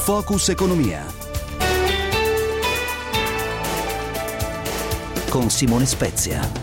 Focus Economia con Simone Spezia.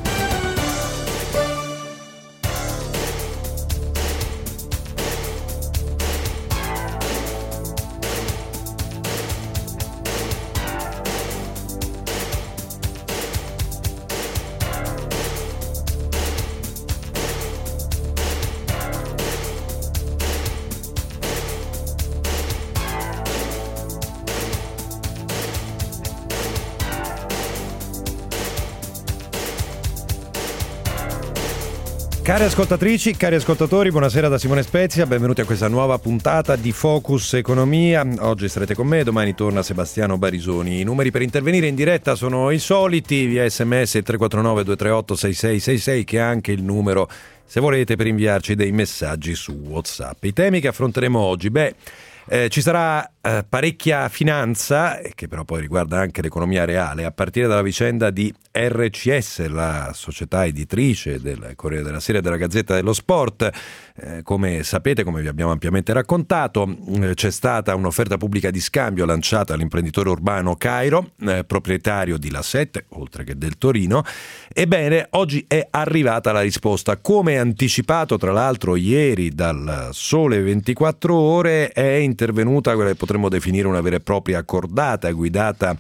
Cari ascoltatrici, cari ascoltatori, buonasera da Simone Spezia, benvenuti a questa nuova puntata di Focus Economia. Oggi sarete con me, domani torna Sebastiano Barisoni. I numeri per intervenire in diretta sono i soliti, via SMS 349 238 6666, che è anche il numero se volete per inviarci dei messaggi su WhatsApp. I temi che affronteremo oggi, ci sarà parecchia finanza, che però poi riguarda anche l'economia reale, a partire dalla vicenda di RCS, la società editrice del Corriere della Sera e della Gazzetta dello Sport. Come sapete, come vi abbiamo ampiamente raccontato, c'è stata un'offerta pubblica di scambio lanciata all'imprenditore urbano Cairo, proprietario di La 7, oltre che del Torino. Ebbene, oggi è arrivata la risposta. Come anticipato, tra l'altro, ieri dal Sole 24 Ore, è intervenuta quella che potremmo definire una vera e propria cordata guidata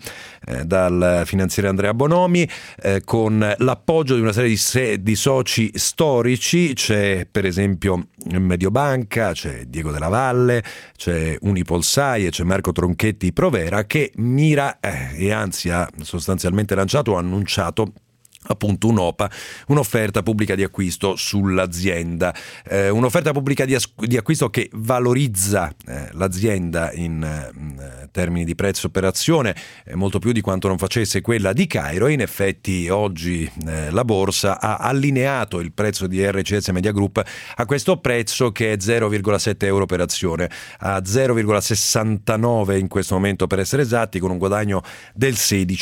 dal finanziere Andrea Bonomi, con l'appoggio di una serie di soci storici. C'è per esempio Mediobanca, c'è Diego Della Valle, c'è Unipolsai e c'è Marco Tronchetti Provera, che mira e anzi ha sostanzialmente lanciato o annunciato appunto un'OPA, un'offerta pubblica di acquisto sull'azienda, un'offerta pubblica di acquisto che valorizza l'azienda in termini di prezzo per azione molto più di quanto non facesse quella di Cairo. In effetti oggi la borsa ha allineato il prezzo di RCS Media Group a questo prezzo, che è 0,7 euro per azione, a 0,69 in questo momento per essere esatti, con un guadagno del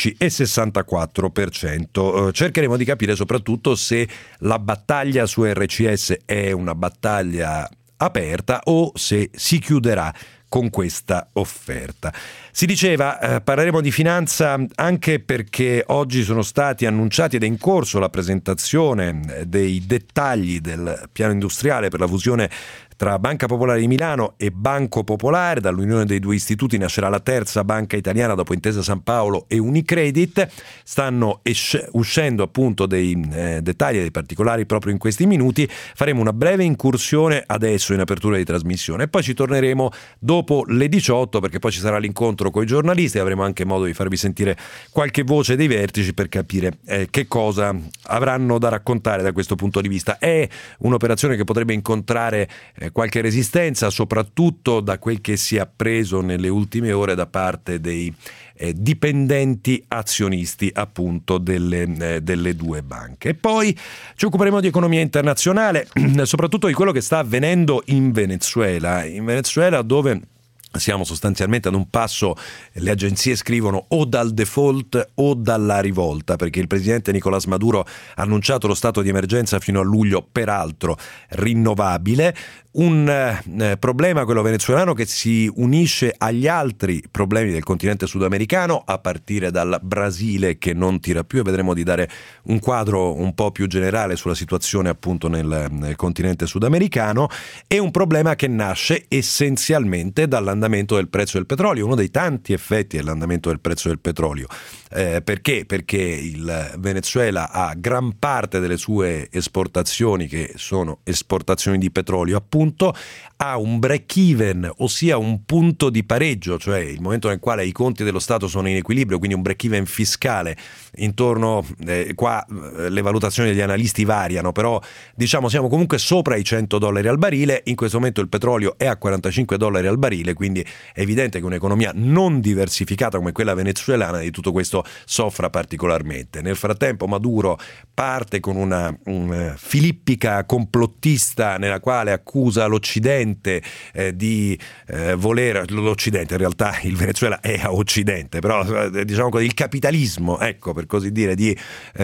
16,64%. Cercheremo di capire soprattutto se la battaglia su RCS è una battaglia aperta o se si chiuderà con questa offerta. Si diceva, parleremo di finanza anche perché oggi sono stati annunciati ed è in corso la presentazione dei dettagli del piano industriale per la fusione tra Banca Popolare di Milano e Banco Popolare. Dall'unione dei due istituti nascerà la terza banca italiana dopo Intesa San Paolo e Unicredit. Stanno uscendo appunto dei dettagli e dei particolari proprio in questi minuti. Faremo una breve incursione adesso in apertura di trasmissione e poi ci torneremo dopo le 18, perché poi ci sarà l'incontro con i giornalisti e avremo anche modo di farvi sentire qualche voce dei vertici per capire che cosa avranno da raccontare da questo punto di vista. È un'operazione che potrebbe incontrare qualche resistenza, soprattutto da quel che si è appreso nelle ultime ore da parte dei dipendenti azionisti appunto delle due banche. E poi ci occuperemo di economia internazionale, soprattutto di quello che sta avvenendo in Venezuela, dove siamo sostanzialmente ad un passo, le agenzie scrivono, o dal default o dalla rivolta, perché il presidente Nicolás Maduro ha annunciato lo stato di emergenza fino a luglio, peraltro rinnovabile. Un problema, quello venezuelano, che si unisce agli altri problemi del continente sudamericano, a partire dal Brasile che non tira più, e vedremo di dare un quadro un po' più generale sulla situazione appunto nel continente sudamericano. È un problema che nasce essenzialmente dall'andamento del prezzo del petrolio, uno dei tanti effetti dell'andamento del prezzo del petrolio. Perché? Perché il Venezuela ha gran parte delle sue esportazioni, che sono esportazioni di petrolio appunto, ha un break even, ossia un punto di pareggio, cioè il momento nel quale i conti dello Stato sono in equilibrio, quindi un break even fiscale intorno, qua le valutazioni degli analisti variano, però diciamo siamo comunque sopra i $100 al barile. In questo momento il petrolio è a $45 al barile, quindi è evidente che un'economia non diversificata come quella venezuelana di tutto questo soffra particolarmente. Nel frattempo Maduro parte con una filippica complottista nella quale accusa l'Occidente di voler, l'Occidente in realtà il Venezuela è a Occidente, però diciamo così il capitalismo, ecco, per così dire, di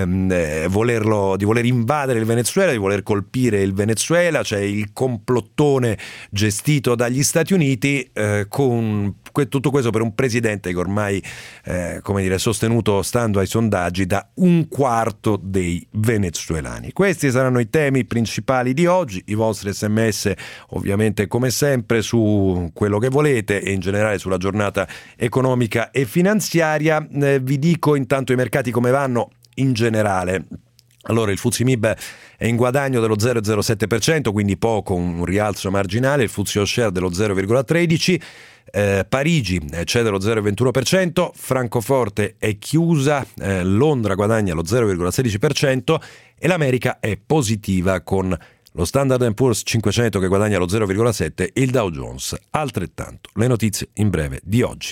voler invadere il Venezuela, di voler colpire il Venezuela. C'è il complottone gestito dagli Stati Uniti con tutto questo per un presidente che ormai è sostenuto, stando ai sondaggi, da un quarto dei venezuelani. Questi saranno i temi principali di oggi, i vostri sms ovviamente come sempre su quello che volete e in generale sulla giornata economica e finanziaria. Vi dico intanto i mercati come vanno in generale. Allora, il FTSE MIB è in guadagno dello 0,07%, quindi poco, un rialzo marginale. Il FTSE All Share dello 0,13%. Parigi cede lo 0,21%, Francoforte è chiusa, Londra guadagna lo 0,16% e l'America è positiva con lo Standard & Poor's 500 che guadagna lo 0,7% e il Dow Jones altrettanto. Le notizie in breve di oggi.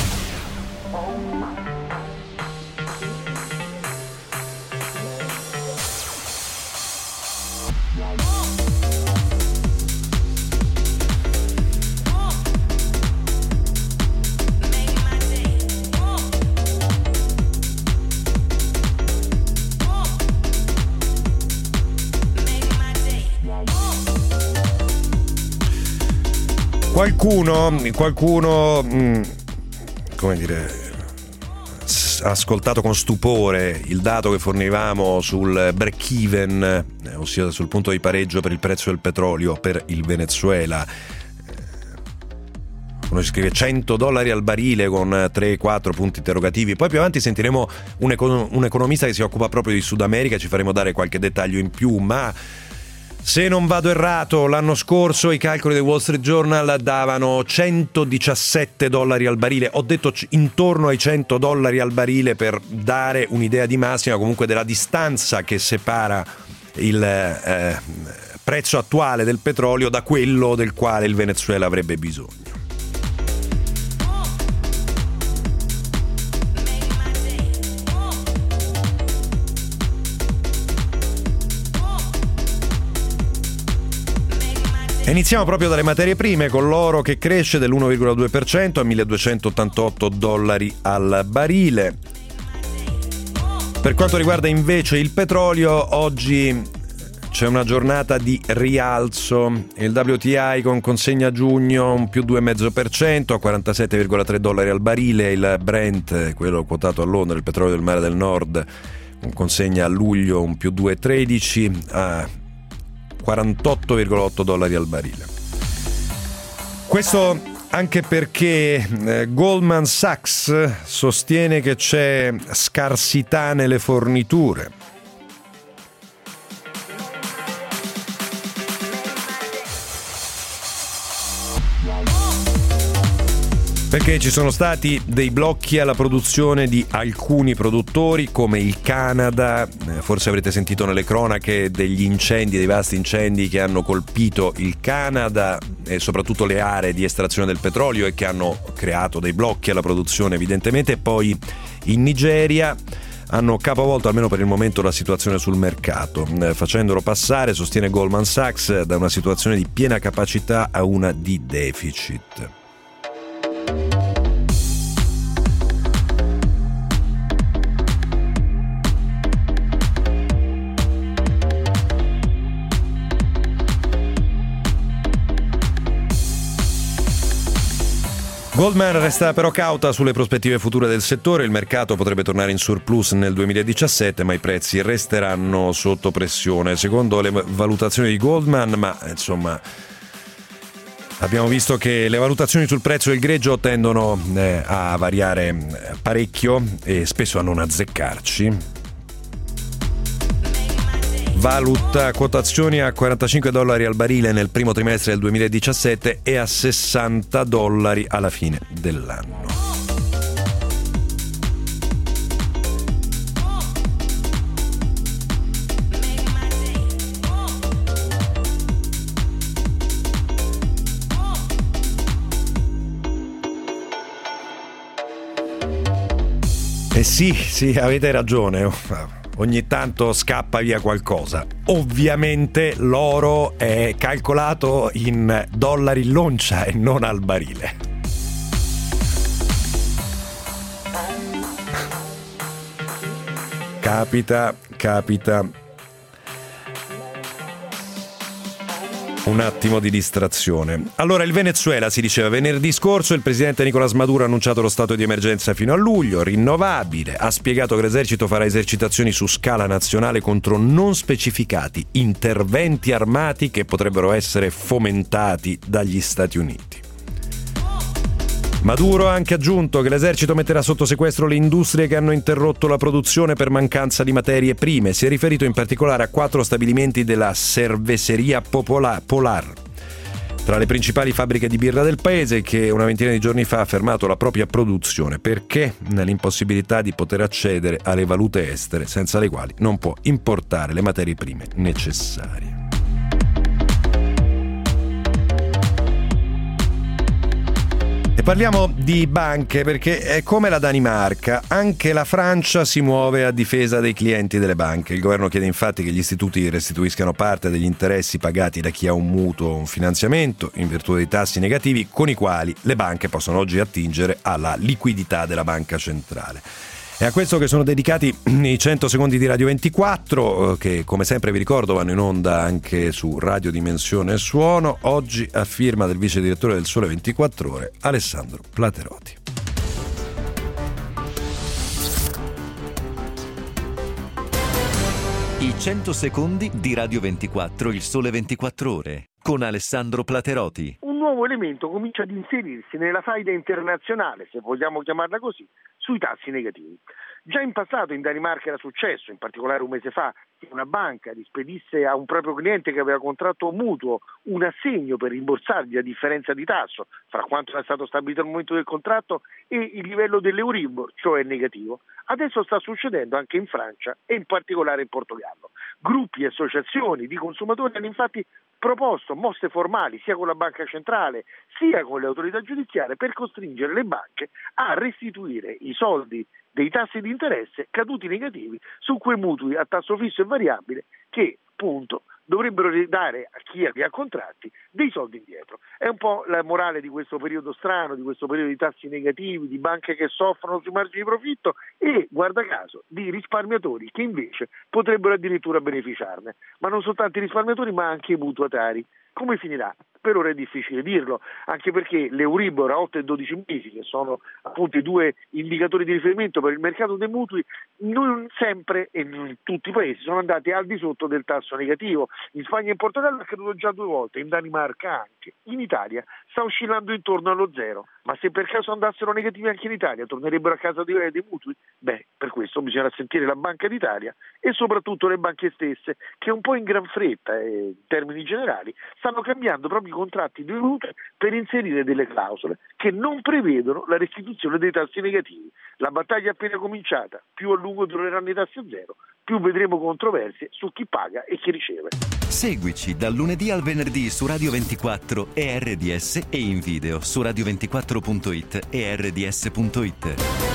Qualcuno ha ascoltato con stupore il dato che fornivamo sul break-even, ossia sul punto di pareggio per il prezzo del petrolio per il Venezuela. Uno ci scrive $100 al barile con 3-4 punti interrogativi. Poi più avanti sentiremo un economista che si occupa proprio di Sud America, ci faremo dare qualche dettaglio in più, ma se non vado errato, l'anno scorso i calcoli del Wall Street Journal davano $117 al barile. Ho detto intorno ai $100 al barile per dare un'idea di massima, comunque della distanza che separa il prezzo attuale del petrolio da quello del quale il Venezuela avrebbe bisogno. Iniziamo proprio dalle materie prime, con l'oro che cresce dell'1,2% a $1.288 al barile. Per quanto riguarda invece il petrolio, oggi c'è una giornata di rialzo. Il WTI con consegna a giugno un più 2,5% a $47,3 al barile. Il Brent, quello quotato a Londra, il petrolio del Mare del Nord, con consegna a luglio un più 2,13% a $48,8 al barile. Questo anche perché Goldman Sachs sostiene che c'è scarsità nelle forniture. Perché ci sono stati dei blocchi alla produzione di alcuni produttori come il Canada. Forse avrete sentito nelle cronache degli incendi, dei vasti incendi che hanno colpito il Canada e soprattutto le aree di estrazione del petrolio e che hanno creato dei blocchi alla produzione evidentemente. E poi in Nigeria hanno capovolto almeno per il momento la situazione sul mercato, facendolo passare, sostiene Goldman Sachs, da una situazione di piena capacità a una di deficit. Goldman resta però cauta sulle prospettive future del settore. Il mercato potrebbe tornare in surplus nel 2017, ma i prezzi resteranno sotto pressione. Secondo le valutazioni di Goldman, ma insomma abbiamo visto che le valutazioni sul prezzo del greggio tendono a variare parecchio e spesso a non azzeccarci. Valuta quotazioni a $45 al barile nel primo trimestre del 2017 e a $60 alla fine dell'anno. Sì, avete ragione. Ogni tanto scappa via qualcosa. Ovviamente l'oro è calcolato in dollari l'oncia e non al barile. Capita. Un attimo di distrazione. Allora, il Venezuela, si diceva venerdì scorso, il presidente Nicolás Maduro ha annunciato lo stato di emergenza fino a luglio, rinnovabile, ha spiegato che l'esercito farà esercitazioni su scala nazionale contro non specificati interventi armati che potrebbero essere fomentati dagli Stati Uniti. Maduro ha anche aggiunto che l'esercito metterà sotto sequestro le industrie che hanno interrotto la produzione per mancanza di materie prime. Si è riferito in particolare a 4 stabilimenti della Cervecería Polar, tra le principali fabbriche di birra del paese, che una ventina di giorni fa ha fermato la propria produzione perché nell'impossibilità di poter accedere alle valute estere, senza le quali non può importare le materie prime necessarie. E parliamo di banche, perché è come la Danimarca, anche la Francia si muove a difesa dei clienti delle banche. Il governo chiede infatti che gli istituti restituiscano parte degli interessi pagati da chi ha un mutuo o un finanziamento in virtù dei tassi negativi con i quali le banche possono oggi attingere alla liquidità della banca centrale. E a questo che sono dedicati i 100 secondi di Radio 24, che come sempre vi ricordo vanno in onda anche su Radio Dimensione Suono, oggi a firma del vice direttore del Sole 24 Ore, Alessandro Plateroti. I 100 secondi di Radio 24, il Sole 24 Ore, con Alessandro Plateroti. Un nuovo elemento comincia ad inserirsi nella faida internazionale, se vogliamo chiamarla così, sui tassi negativi. Già in passato in Danimarca era successo, in particolare un mese fa, che una banca rispedisse a un proprio cliente che aveva contratto un mutuo un assegno per rimborsargli la differenza di tasso fra quanto era stato stabilito al momento del contratto e il livello dell'Euribor, cioè negativo. Adesso sta succedendo anche in Francia e in particolare in Portogallo. Gruppi e associazioni di consumatori hanno infatti proposto mosse formali sia con la banca centrale sia con le autorità giudiziarie per costringere le banche a restituire i soldi dei tassi di interesse caduti negativi su quei mutui a tasso fisso e variabile che, appunto, dovrebbero dare a chi ha contratti dei soldi indietro. È un po' la morale di questo periodo strano, di questo periodo di tassi negativi, di banche che soffrono sui margini di profitto e, guarda caso, di risparmiatori che invece potrebbero addirittura beneficiarne. Ma non soltanto i risparmiatori, ma anche i mutuatari. Come finirà? Per ora è difficile dirlo, anche perché l'Euribor a 8 e 12 mesi, che sono appunto i 2 indicatori di riferimento per il mercato dei mutui, non sempre e in tutti i paesi sono andati al di sotto del tasso negativo. In Spagna e in Portogallo è accaduto già 2 volte, in Danimarca anche. In Italia sta oscillando intorno allo 0. Ma se per caso andassero negativi anche in Italia, tornerebbero a casa dei mutui? Beh, per questo bisogna sentire la Banca d'Italia e soprattutto le banche stesse, che un po' in gran fretta, in termini generali, stanno cambiando proprio i contratti di mutui per inserire delle clausole che non prevedono la restituzione dei tassi negativi. La battaglia è appena cominciata, più a lungo dureranno i tassi a 0, più vedremo controversie su chi paga e chi riceve. Seguici dal lunedì al venerdì su Radio 24 e RDS e in video su radio24.it e rds.it.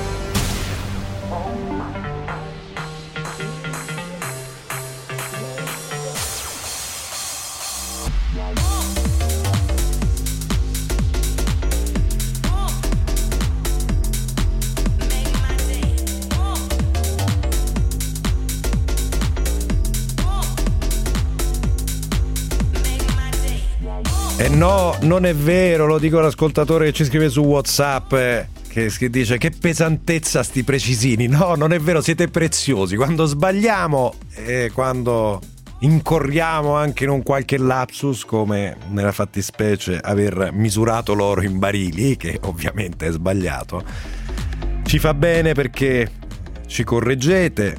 No, non è vero, lo dico all'ascoltatore che ci scrive su WhatsApp, che dice che pesantezza sti precisini. No, non è vero, siete preziosi. Quando sbagliamo e quando incorriamo anche in un qualche lapsus, come nella fattispecie aver misurato l'oro in barili, che ovviamente è sbagliato, ci fa bene perché ci correggete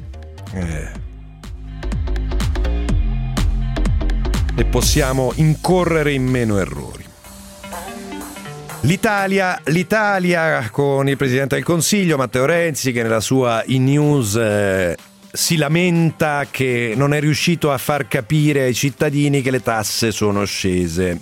e possiamo incorrere in meno errori. L'Italia con il Presidente del Consiglio Matteo Renzi, che nella sua e-news si lamenta che non è riuscito a far capire ai cittadini che le tasse sono scese.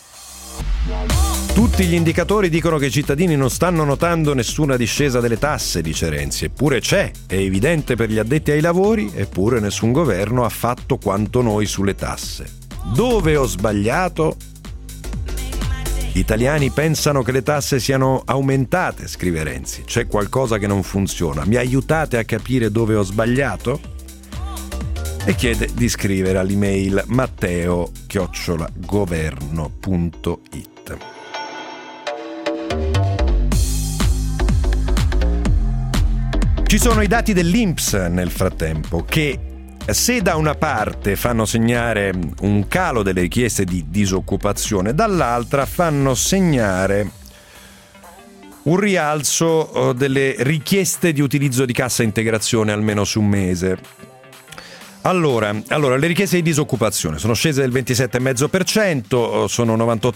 Tutti gli indicatori dicono che i cittadini non stanno notando nessuna discesa delle tasse, dice Renzi. Eppure c'è, è evidente per gli addetti ai lavori, eppure nessun governo ha fatto quanto noi sulle tasse. Dove ho sbagliato? Gli italiani pensano che le tasse siano aumentate, scrive Renzi. C'è qualcosa che non funziona. Mi aiutate a capire dove ho sbagliato? e chiede di scrivere all'email matteo@governo.it. Ci sono i dati dell'INPS nel frattempo che, se da una parte fanno segnare un calo delle richieste di disoccupazione, dall'altra fanno segnare un rialzo delle richieste di utilizzo di cassa integrazione almeno su un mese. Allora, le richieste di disoccupazione sono scese del 27,5%, sono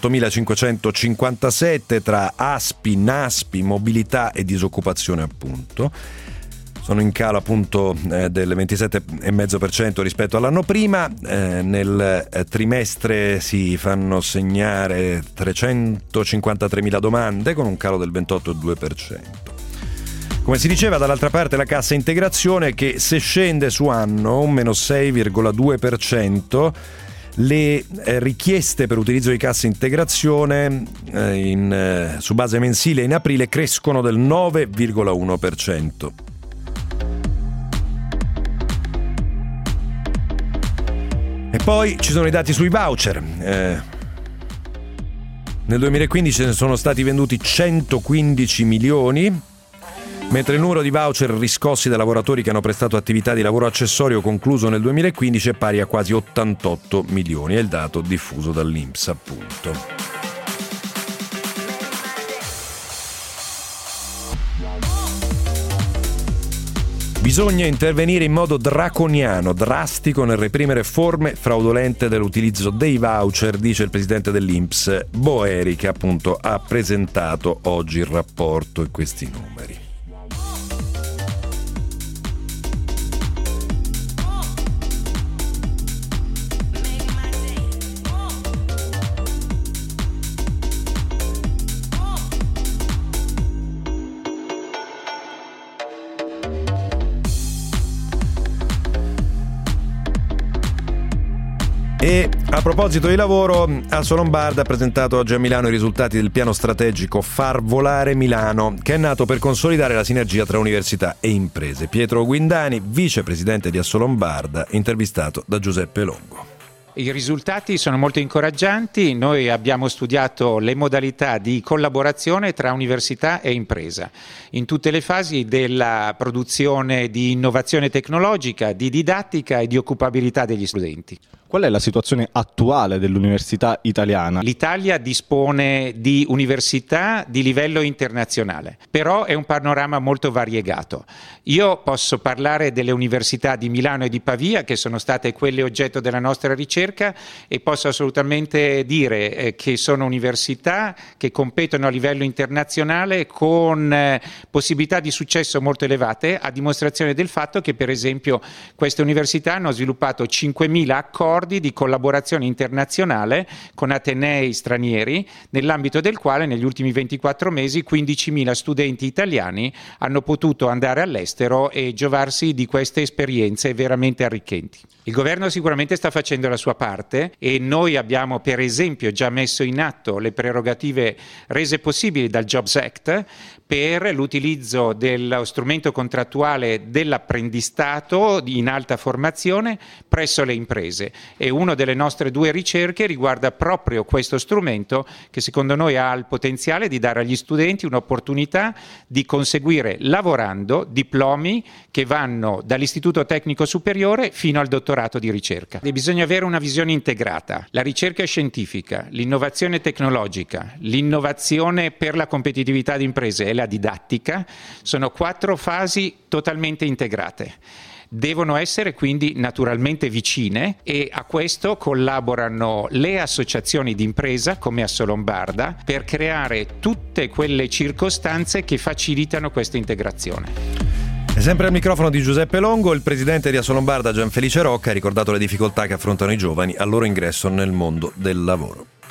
98.557 tra ASPI, NASPI, mobilità e disoccupazione appunto. Sono in calo appunto del 27,5% rispetto all'anno prima. Nel trimestre si fanno segnare 353.000 domande con un calo del 28,2%. Come si diceva, dall'altra parte la cassa integrazione che, se scende su anno un meno 6,2%, le richieste per utilizzo di cassa integrazione su base mensile in aprile crescono del 9,1%. E poi ci sono i dati sui voucher. Nel 2015 ne sono stati venduti 115 milioni, mentre il numero di voucher riscossi da lavoratori che hanno prestato attività di lavoro accessorio concluso nel 2015 è pari a quasi 88 milioni. È il dato diffuso dall'INPS, appunto. Bisogna intervenire in modo draconiano, drastico nel reprimere forme fraudolente dell'utilizzo dei voucher, dice il presidente dell'INPS Boeri, che appunto ha presentato oggi il rapporto e questi numeri. E a proposito di lavoro, Assolombarda ha presentato oggi a Milano i risultati del piano strategico Far Volare Milano, che è nato per consolidare la sinergia tra università e imprese. Pietro Guindani, vicepresidente di Assolombarda, intervistato da Giuseppe Longo. I risultati sono molto incoraggianti. Noi abbiamo studiato le modalità di collaborazione tra università e impresa in tutte le fasi della produzione di innovazione tecnologica, di didattica e di occupabilità degli studenti. Qual è la situazione attuale dell'università italiana? L'Italia dispone di università di livello internazionale, però è un panorama molto variegato. Io posso parlare delle università di Milano e di Pavia, che sono state quelle oggetto della nostra ricerca, e posso assolutamente dire che sono università che competono a livello internazionale con possibilità di successo molto elevate, a dimostrazione del fatto che, per esempio, queste università hanno sviluppato 5.000 accordi di collaborazione internazionale con atenei stranieri, nell'ambito del quale negli ultimi 24 mesi 15.000 studenti italiani hanno potuto andare all'estero e giovarsi di queste esperienze veramente arricchenti. Il governo sicuramente sta facendo la sua parte e noi abbiamo, per esempio, già messo in atto le prerogative rese possibili dal Jobs Act per l'utilizzo dello strumento contrattuale dell'apprendistato in alta formazione presso le imprese, e una delle nostre 2 ricerche riguarda proprio questo strumento, che secondo noi ha il potenziale di dare agli studenti un'opportunità di conseguire lavorando diplomi che vanno dall'istituto tecnico superiore fino al dottorato di ricerca. E bisogna avere una visione integrata: la ricerca scientifica, l'innovazione tecnologica, l'innovazione per la competitività di imprese e la didattica sono 4 fasi totalmente integrate. Devono essere quindi naturalmente vicine, e a questo collaborano le associazioni di impresa come Assolombarda per creare tutte quelle circostanze che facilitano questa integrazione. E sempre al microfono di Giuseppe Longo, il presidente di Assolombarda Gianfelice Rocca ha ricordato le difficoltà che affrontano i giovani al loro ingresso nel mondo del lavoro.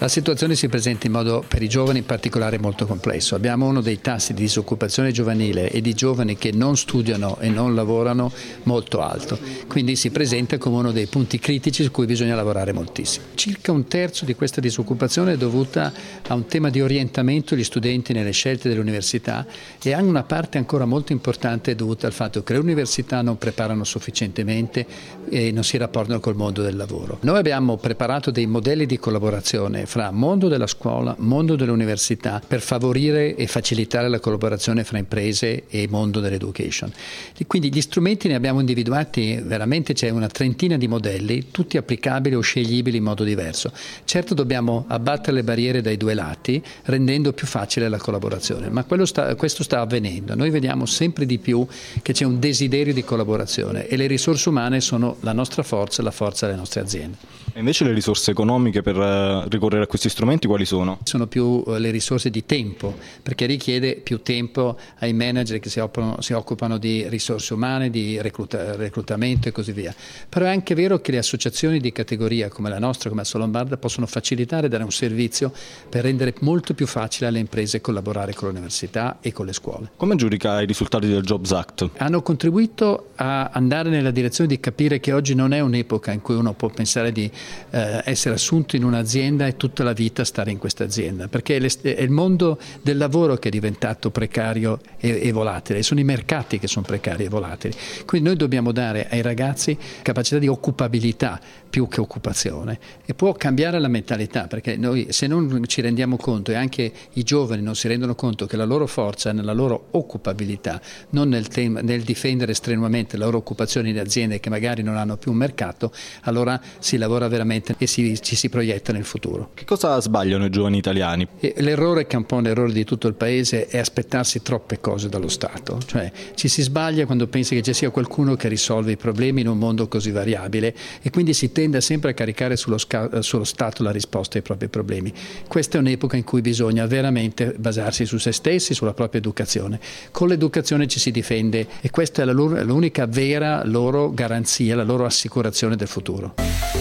La situazione si presenta in modo, per i giovani in particolare, molto complesso. Abbiamo uno dei tassi di disoccupazione giovanile e di giovani che non studiano e non lavorano molto alto, quindi si presenta come uno dei punti critici su cui bisogna lavorare moltissimo. Circa un terzo di questa disoccupazione è dovuta a un tema di orientamento degli studenti nelle scelte dell'università, e anche una parte ancora molto importante è dovuta al fatto che le università non preparano sufficientemente e non si rapportano col mondo del lavoro. Noi abbiamo preparato dei modelli di collaborazione fra mondo della scuola, mondo dell'università, per favorire e facilitare la collaborazione fra imprese e mondo dell'education. Quindi gli strumenti ne abbiamo individuati, veramente c'è una trentina di modelli, tutti applicabili o sceglibili in modo diverso. Certo dobbiamo abbattere le barriere dai due lati, rendendo più facile la collaborazione, ma questo sta avvenendo. Noi vediamo sempre di più che c'è un desiderio di collaborazione e le risorse umane sono la nostra forza, la forza delle nostre aziende. E invece le risorse economiche per ricorrere a questi strumenti quali sono? Sono più le risorse di tempo, perché richiede più tempo ai manager che si occupano di risorse umane, di reclutamento e così via. Però è anche vero che le associazioni di categoria come la nostra, come Assolombarda, possono facilitare e dare un servizio per rendere molto più facile alle imprese collaborare con l'università e con le scuole. Come giudica i risultati del Jobs Act? Hanno contribuito a andare nella direzione di capire che oggi non è un'epoca in cui uno può pensare di essere assunto in un'azienda e tutta la vita stare in questa azienda, perché è il mondo del lavoro che è diventato precario e volatile, sono i mercati che sono precari e volatili. Quindi noi dobbiamo dare ai ragazzi capacità di occupabilità più che occupazione, e può cambiare la mentalità, perché noi, se non ci rendiamo conto, e anche i giovani non si rendono conto che la loro forza è nella loro occupabilità, non nel difendere strenuamente la loro occupazione in aziende che magari non hanno più un mercato, allora si lavora veramente e ci si proietta nel futuro. Che cosa sbagliano i giovani italiani? L'errore, che è un po' un errore di tutto il paese, è aspettarsi troppe cose dallo Stato. Cioè ci si sbaglia quando pensi che ci sia qualcuno che risolve i problemi in un mondo così variabile, e quindi si tende sempre a caricare sullo Stato la risposta ai propri problemi. Questa è un'epoca in cui bisogna veramente basarsi su se stessi, sulla propria educazione. Con l'educazione ci si difende, e questa è l'unica vera loro garanzia, la loro assicurazione del futuro.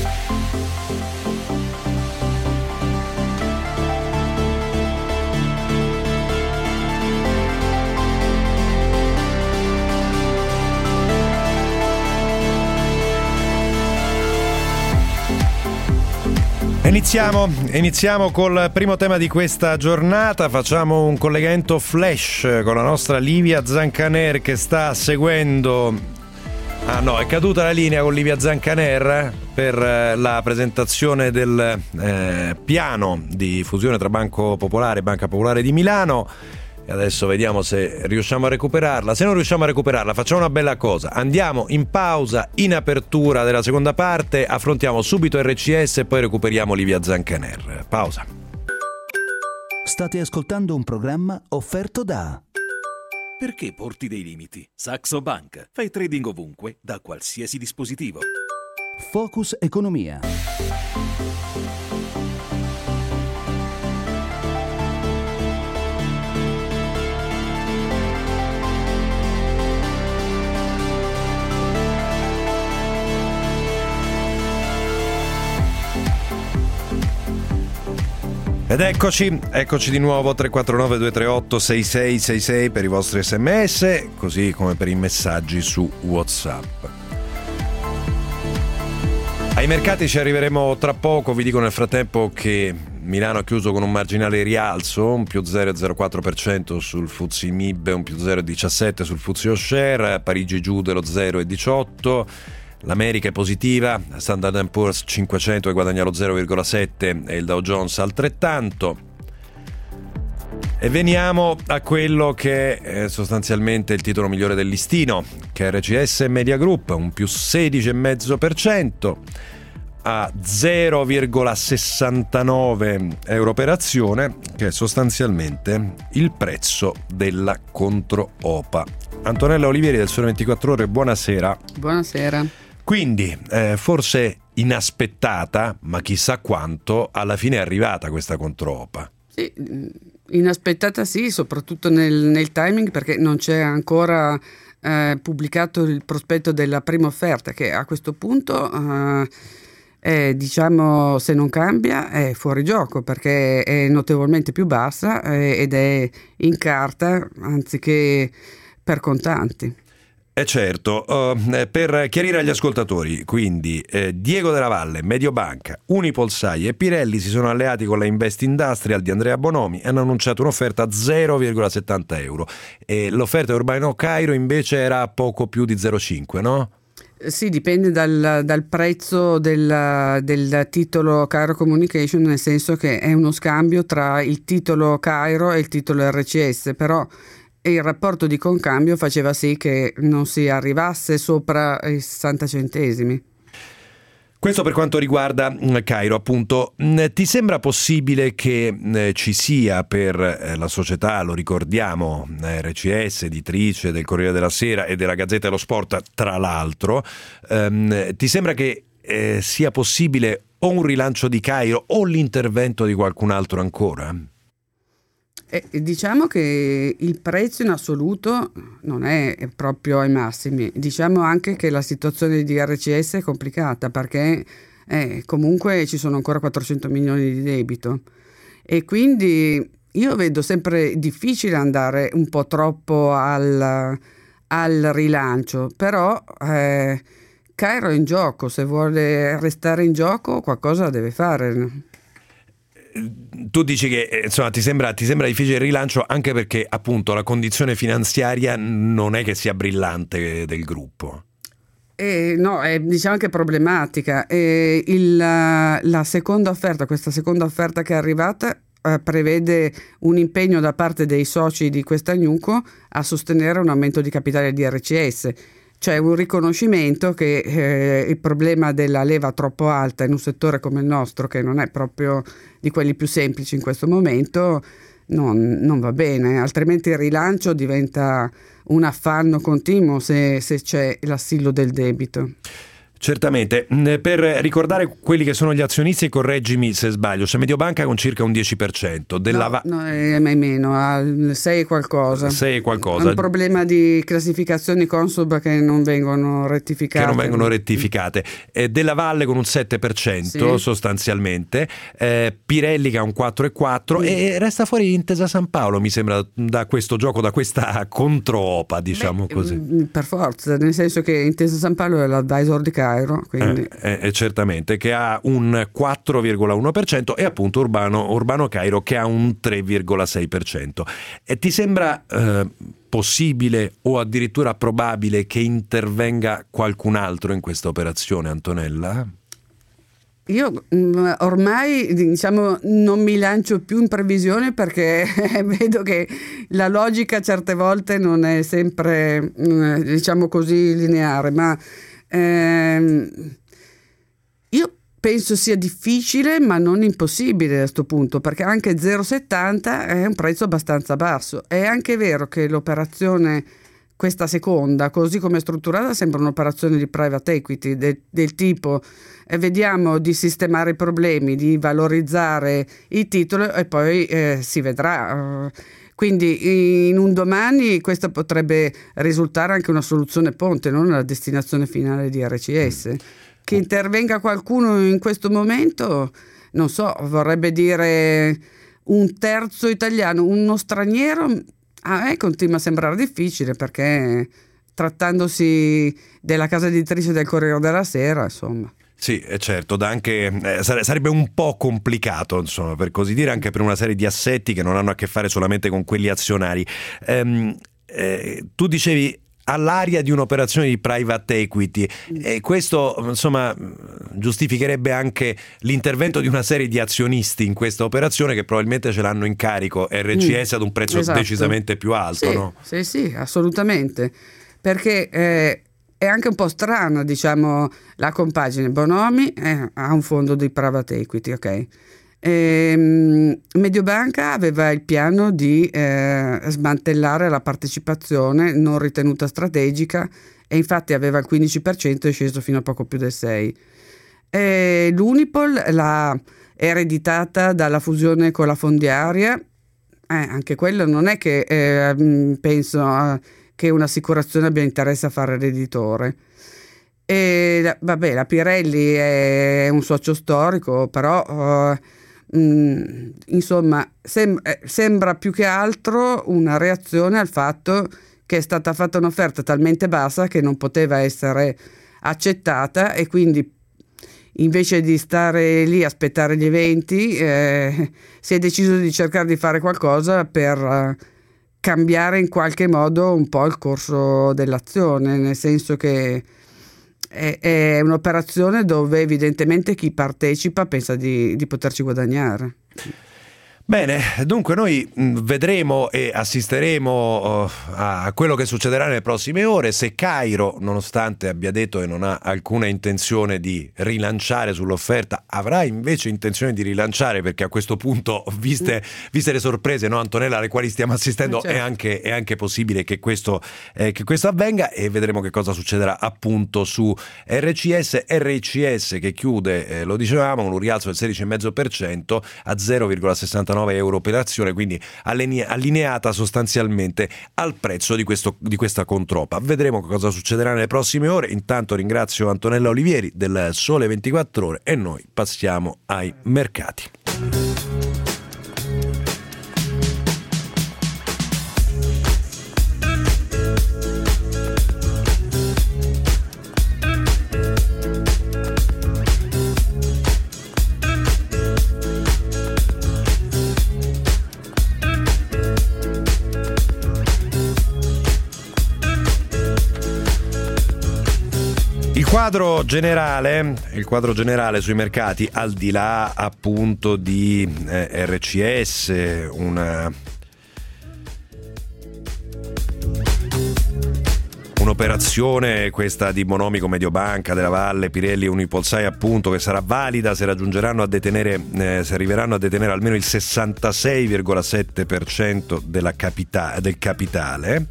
Iniziamo col primo tema di questa giornata. Facciamo un collegamento flash con la nostra Livia Zancaner, che sta seguendo. È caduta la linea con Livia Zancaner per la presentazione del piano di fusione tra Banco Popolare e Banca Popolare di Milano. E adesso vediamo se riusciamo a recuperarla. Se non riusciamo a recuperarla, facciamo una bella cosa: andiamo in pausa, in apertura della seconda parte, affrontiamo subito RCS e poi recuperiamo Livia Zancaner. Pausa. State ascoltando un programma offerto da... Perché porti dei limiti? Saxo Bank. Fai trading ovunque, da qualsiasi dispositivo. Focus Economia. Ed eccoci di nuovo, 349 238 6666 per i vostri sms, così come per i messaggi su WhatsApp. Ai mercati ci arriveremo tra poco. Vi dico nel frattempo che Milano ha chiuso con un marginale rialzo, un più 0,04% sul FTSE MIB, un più 0,17% sul FTSE All-Share, Parigi giù dello 0,18%. L'America è positiva, Standard & Poor's 500 che guadagna lo 0,7 e il Dow Jones altrettanto. E veniamo a quello che è sostanzialmente il titolo migliore del listino, che è RCS Media Group, un più 16,5% a 0,69 euro per azione, che è sostanzialmente il prezzo della contro-OPA. Antonella Olivieri del Sole 24 Ore, buonasera. Buonasera. Quindi, forse inaspettata, ma chissà quanto, alla fine è arrivata questa contro-OPA. Sì, inaspettata sì, soprattutto nel timing, perché non c'è ancora pubblicato il prospetto della prima offerta, che a questo punto diciamo, se non cambia è fuori gioco, perché è notevolmente più bassa ed è in carta anziché per contanti. Certo, per chiarire agli ascoltatori, quindi Diego Della Valle, Mediobanca, Unipolsai e Pirelli si sono alleati con la Invest Industrial di Andrea Bonomi e hanno annunciato un'offerta a 0,70 euro. E l'offerta Urbano Cairo invece era poco più di 0,5, no? Sì, dipende dal prezzo del titolo Cairo Communication, nel senso che è uno scambio tra il titolo Cairo e il titolo RCS, però il rapporto di concambio faceva sì che non si arrivasse sopra i 60 centesimi. Questo per quanto riguarda Cairo, appunto. Ti sembra possibile che ci sia per la società, lo ricordiamo, RCS, editrice del Corriere della Sera e della Gazzetta dello Sport, tra l'altro, ti sembra che sia possibile o un rilancio di Cairo o l'intervento di qualcun altro ancora? Diciamo che il prezzo in assoluto non è proprio ai massimi, diciamo anche che la situazione di RCS è complicata perché comunque ci sono ancora 400 milioni di debito e quindi io vedo sempre difficile andare un po' troppo al rilancio, però Cairo è in gioco, se vuole restare in gioco qualcosa deve fare. Tu dici che insomma ti sembra difficile il rilancio anche perché appunto la condizione finanziaria non è che sia brillante del gruppo. No, diciamo che è problematica. La seconda offerta, questa seconda offerta che è arrivata prevede un impegno da parte dei soci di questa Newco a sostenere un aumento di capitale di RCS. Cioè un riconoscimento che il problema della leva troppo alta in un settore come il nostro, che non è proprio di quelli più semplici in questo momento, non va bene, altrimenti il rilancio diventa un affanno continuo se c'è l'assillo del debito. Certamente, per ricordare quelli che sono gli azionisti, correggimi se sbaglio, c'è Mediobanca con circa un 10%, no, è meno, al 6 qualcosa. 6 qualcosa. È un problema di classificazioni Consob che non vengono rettificate. Della Valle con un 7%, sì, sostanzialmente, Pirelli che ha un 4,4% e resta fuori Intesa San Paolo, mi sembra, da questo gioco, da questa controopa, diciamo così. Per forza, nel senso che Intesa San Paolo è l'advisor di Cairo. Certamente, che ha un 4,1% e appunto Urbano Cairo che ha un 3,6%. E ti sembra possibile o addirittura probabile che intervenga qualcun altro in questa operazione, Antonella? Io ormai non mi lancio più in previsione perché vedo che la logica certe volte non è sempre così lineare, ma io penso sia difficile ma non impossibile a questo punto, perché anche 0,70 è un prezzo abbastanza basso. È anche vero che l'operazione, questa seconda, così come è strutturata, sembra un'operazione di private equity del tipo vediamo di sistemare i problemi, di valorizzare il titolo e poi si vedrà. Quindi in un domani questa potrebbe risultare anche una soluzione ponte, non la destinazione finale di RCS. Che intervenga qualcuno in questo momento, non so, vorrebbe dire un terzo italiano, uno straniero, a me continua a sembrare difficile perché trattandosi della casa editrice del Corriere della Sera, insomma. Sì, certo, sarebbe un po' complicato, insomma, per così dire, anche per una serie di assetti che non hanno a che fare solamente con quelli azionari. Tu dicevi all'aria di un'operazione di private equity e questo, insomma, giustificherebbe anche l'intervento di una serie di azionisti in questa operazione che probabilmente ce l'hanno in carico RCS ad un prezzo decisamente più alto, sì, no? Sì, assolutamente, perché è anche un po' strana, la compagine. Bonomi ha un fondo di private equity, ok? Mediobanca aveva il piano di smantellare la partecipazione non ritenuta strategica e infatti aveva il 15% e è sceso fino a poco più del 6%. L'Unipol l'ha ereditata dalla fusione con la fondiaria, anche quello non è che penso che un'assicurazione abbia interesse a fare l'editore. E la Pirelli è un socio storico, però insomma sembra più che altro una reazione al fatto che è stata fatta un'offerta talmente bassa che non poteva essere accettata, e quindi invece di stare lì a aspettare gli eventi si è deciso di cercare di fare qualcosa per cambiare in qualche modo un po' il corso dell'azione, nel senso che è un'operazione dove evidentemente chi partecipa pensa di poterci guadagnare. Bene, dunque noi vedremo e assisteremo a quello che succederà nelle prossime ore. Se Cairo, nonostante abbia detto che non ha alcuna intenzione di rilanciare sull'offerta, avrà invece intenzione di rilanciare, perché a questo punto, viste le sorprese, no, Antonella, alle quali stiamo assistendo, certo, è anche possibile che questo avvenga, e vedremo che cosa succederà appunto su RCS che chiude, lo dicevamo, con un rialzo del 16,5% a 0,69 euro per azione, quindi allineata sostanzialmente al prezzo di questa contropa. Vedremo cosa succederà nelle prossime ore. Intanto ringrazio Antonella Olivieri del Sole 24 Ore e noi passiamo ai mercati. Il quadro generale sui mercati, al di là appunto di RCS, un'operazione questa di Bonomico, Mediobanca, Della Valle, Pirelli e Unipolsai, appunto, che sarà valida se arriveranno a detenere almeno il 66,7% del capitale.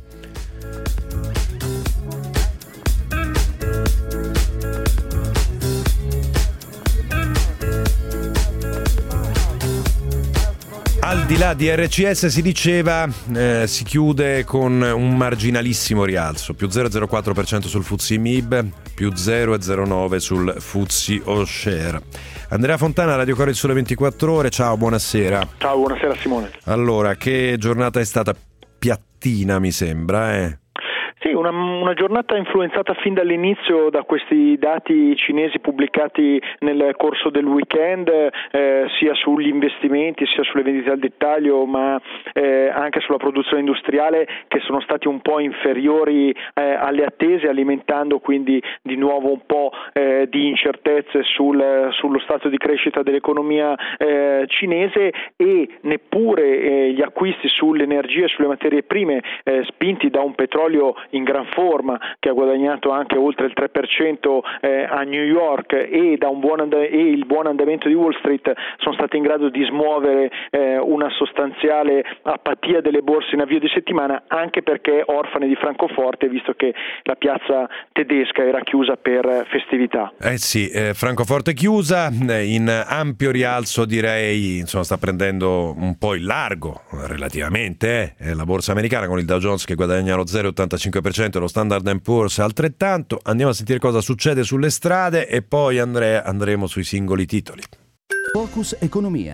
Al di là di RCS, si diceva, si chiude con un marginalissimo rialzo, più 0,04% sul FTSE MIB, più 0,09% sul FTSE All Share. Andrea Fontana, Radio Cora, il Sole 24 Ore, ciao, buonasera. Ciao, buonasera Simone. Allora, che giornata è stata? Piattina, mi sembra, Sì, una giornata influenzata fin dall'inizio da questi dati cinesi pubblicati nel corso del weekend, sia sugli investimenti sia sulle vendite al dettaglio, ma anche sulla produzione industriale, che sono stati un po' inferiori alle attese, alimentando quindi di nuovo un po' di incertezze sullo stato di crescita dell'economia cinese, e neppure gli acquisti sull'energia e sulle materie prime, spinti da un petrolio in gran forma che ha guadagnato anche oltre il 3% a New York, e da il buon andamento di Wall Street, sono stati in grado di smuovere una sostanziale apatia delle borse in avvio di settimana, anche perché orfane di Francoforte, visto che la piazza tedesca era chiusa per festività. Francoforte chiusa, in ampio rialzo, direi, insomma, sta prendendo un po' il largo relativamente la borsa americana, con il Dow Jones che guadagna lo 0,85%, lo Standard & Poor's altrettanto. Andiamo a sentire cosa succede sulle strade e poi andremo sui singoli titoli. Focus Economia.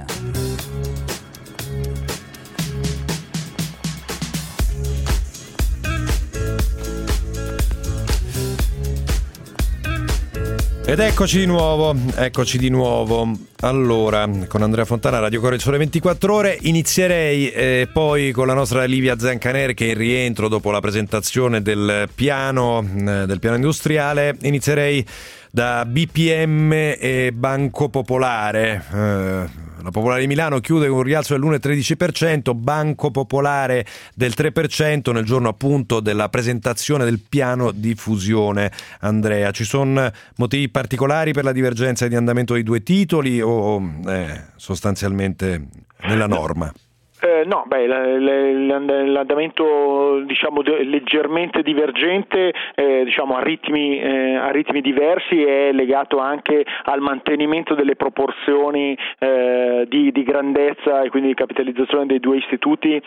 Ed eccoci di nuovo. Allora, con Andrea Fontana, Radio Cora, il Sole 24 Ore. Inizierei poi con la nostra Livia Zancaner, che è in rientro dopo la presentazione del piano industriale. Inizierei da BPM e Banco Popolare. La Popolare di Milano chiude con un rialzo dell'1,13%, Banco Popolare del 3% nel giorno appunto della presentazione del piano di fusione. Andrea, ci sono motivi particolari per la divergenza di andamento dei due titoli o sostanzialmente nella norma? No, l'andamento diciamo leggermente divergente diciamo a ritmi diversi è legato anche al mantenimento delle proporzioni di grandezza e quindi di capitalizzazione dei due istituti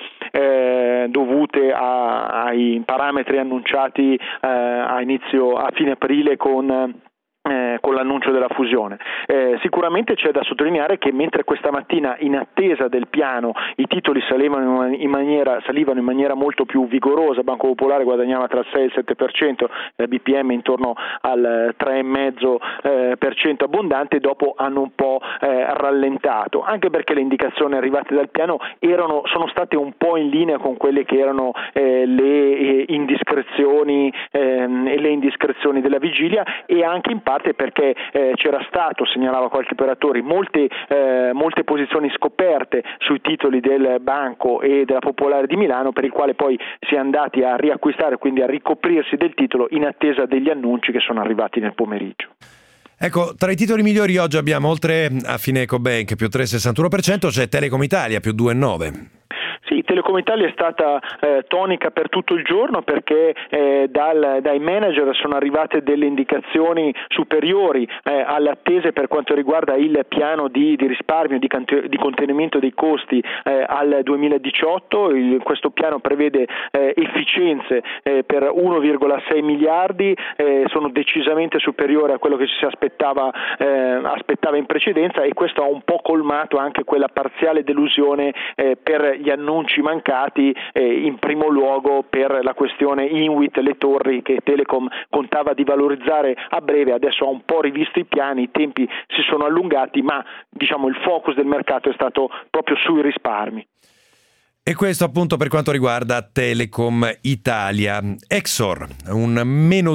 dovute ai parametri annunciati a fine aprile con l'annuncio della fusione. Sicuramente c'è da sottolineare che mentre questa mattina, in attesa del piano, i titoli salivano in maniera molto più vigorosa, Banco Popolare guadagnava tra il 6 e il 7%, BPM intorno al 3,5% abbondante, dopo hanno un po' rallentato, anche perché le indicazioni arrivate dal piano sono state un po' in linea con quelle che erano le indiscrezioni della vigilia, e anche in parte perché c'era stato, segnalava qualche operatore, molte posizioni scoperte sui titoli del Banco e della Popolare di Milano, per il quale poi si è andati a riacquistare, quindi a ricoprirsi del titolo in attesa degli annunci che sono arrivati nel pomeriggio. Ecco, tra i titoli migliori oggi abbiamo, oltre a Finecobank più 3,61%, c'è Telecom Italia più 2,9%. Sì, Telecom Italia è stata tonica per tutto il giorno, perché dai manager sono arrivate delle indicazioni superiori alle attese per quanto riguarda il piano di risparmio, di contenimento dei costi al 2018. Questo piano prevede efficienze per 1,6 miliardi, sono decisamente superiori a quello che si aspettava in precedenza, e questo ha un po' colmato anche quella parziale delusione per gli annunci mancati, in primo luogo per la questione Inwit, le torri che Telecom contava di valorizzare a breve. Adesso ha un po' rivisto i piani, i tempi si sono allungati, ma diciamo il focus del mercato è stato proprio sui risparmi. E questo appunto per quanto riguarda Telecom Italia. Exor, un meno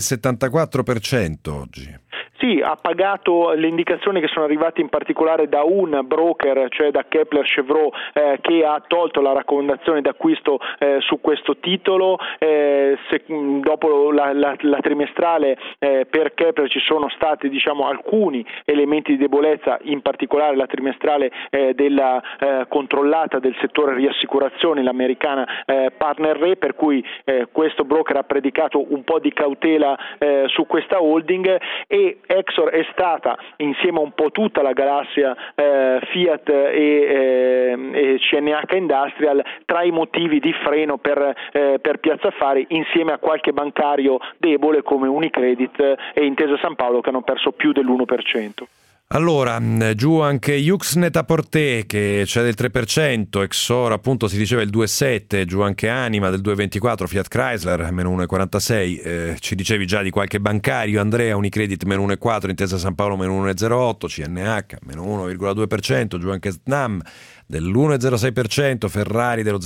2,74% oggi. Sì, ha pagato le indicazioni che sono arrivate in particolare da un broker, cioè da Kepler Cheuvreux, che ha tolto la raccomandazione d'acquisto su questo titolo. Dopo la trimestrale per Kepler ci sono stati alcuni elementi di debolezza, in particolare la trimestrale della controllata del settore riassicurazioni, l'americana Partner Re, per cui questo broker ha predicato un po' di cautela su questa holding, e Exor è stata, insieme a un po' tutta la galassia Fiat e CNH Industrial, tra i motivi di freno per Piazza Affari, insieme a qualche bancario debole come Unicredit e Intesa San Paolo, che hanno perso più dell'1%. Allora, giù anche Yux Net-a-Porter che c'è del 3%, Exor appunto si diceva il 2,7%, giù anche Anima del 2,24%, Fiat Chrysler meno 1,46%, ci dicevi già di qualche bancario, Andrea, Unicredit meno 1,4%, Intesa San Paolo meno 1,08%, CNH meno 1,2%, giù anche Snam dell'1,06%, Ferrari dello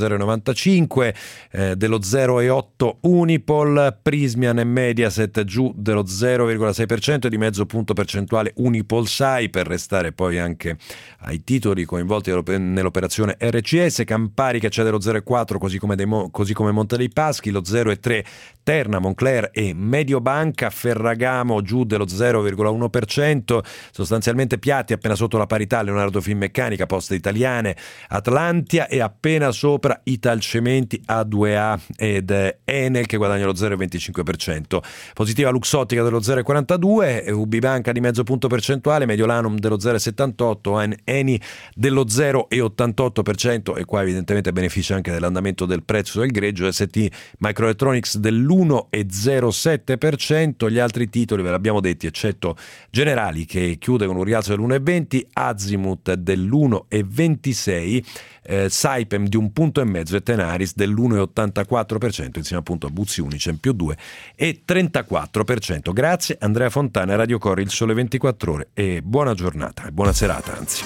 0,95%, dello 0,8% Unipol, Prismian e Mediaset giù dello 0,6% e di mezzo punto percentuale Unipol SAI, per restare poi anche ai titoli coinvolti nell'operazione RCS. Campari che c'è dello 0,4%, così come Monte dei Paschi, lo 0,3% Terna, Moncler e Mediobanca. Ferragamo giù dello 0,1%, sostanzialmente piatti, appena sotto la parità Leonardo Finmeccanica, Poste Italiane, Atlantia, e appena sopra Italcementi, A2A ed Enel che guadagna lo 0,25%. Positiva Luxottica dello 0,42%, UB Banca di mezzo punto percentuale, Mediolanum dello 0,78%, Eni dello 0,88%, e qua evidentemente beneficia anche dell'andamento del prezzo del greggio, ST Microelectronics dell'1,07%. Gli altri titoli ve l'abbiamo detti, eccetto Generali che chiude con un rialzo dell'1,20%, Azimut dell'1,26%, Saipem di 1,5 punto e Tenaris dell'1,84%, insieme appunto a Buzzi Unicem più 2,34%. Grazie Andrea Fontana, Radio Corri, il Sole 24 Ore, e buona giornata, e buona serata anzi.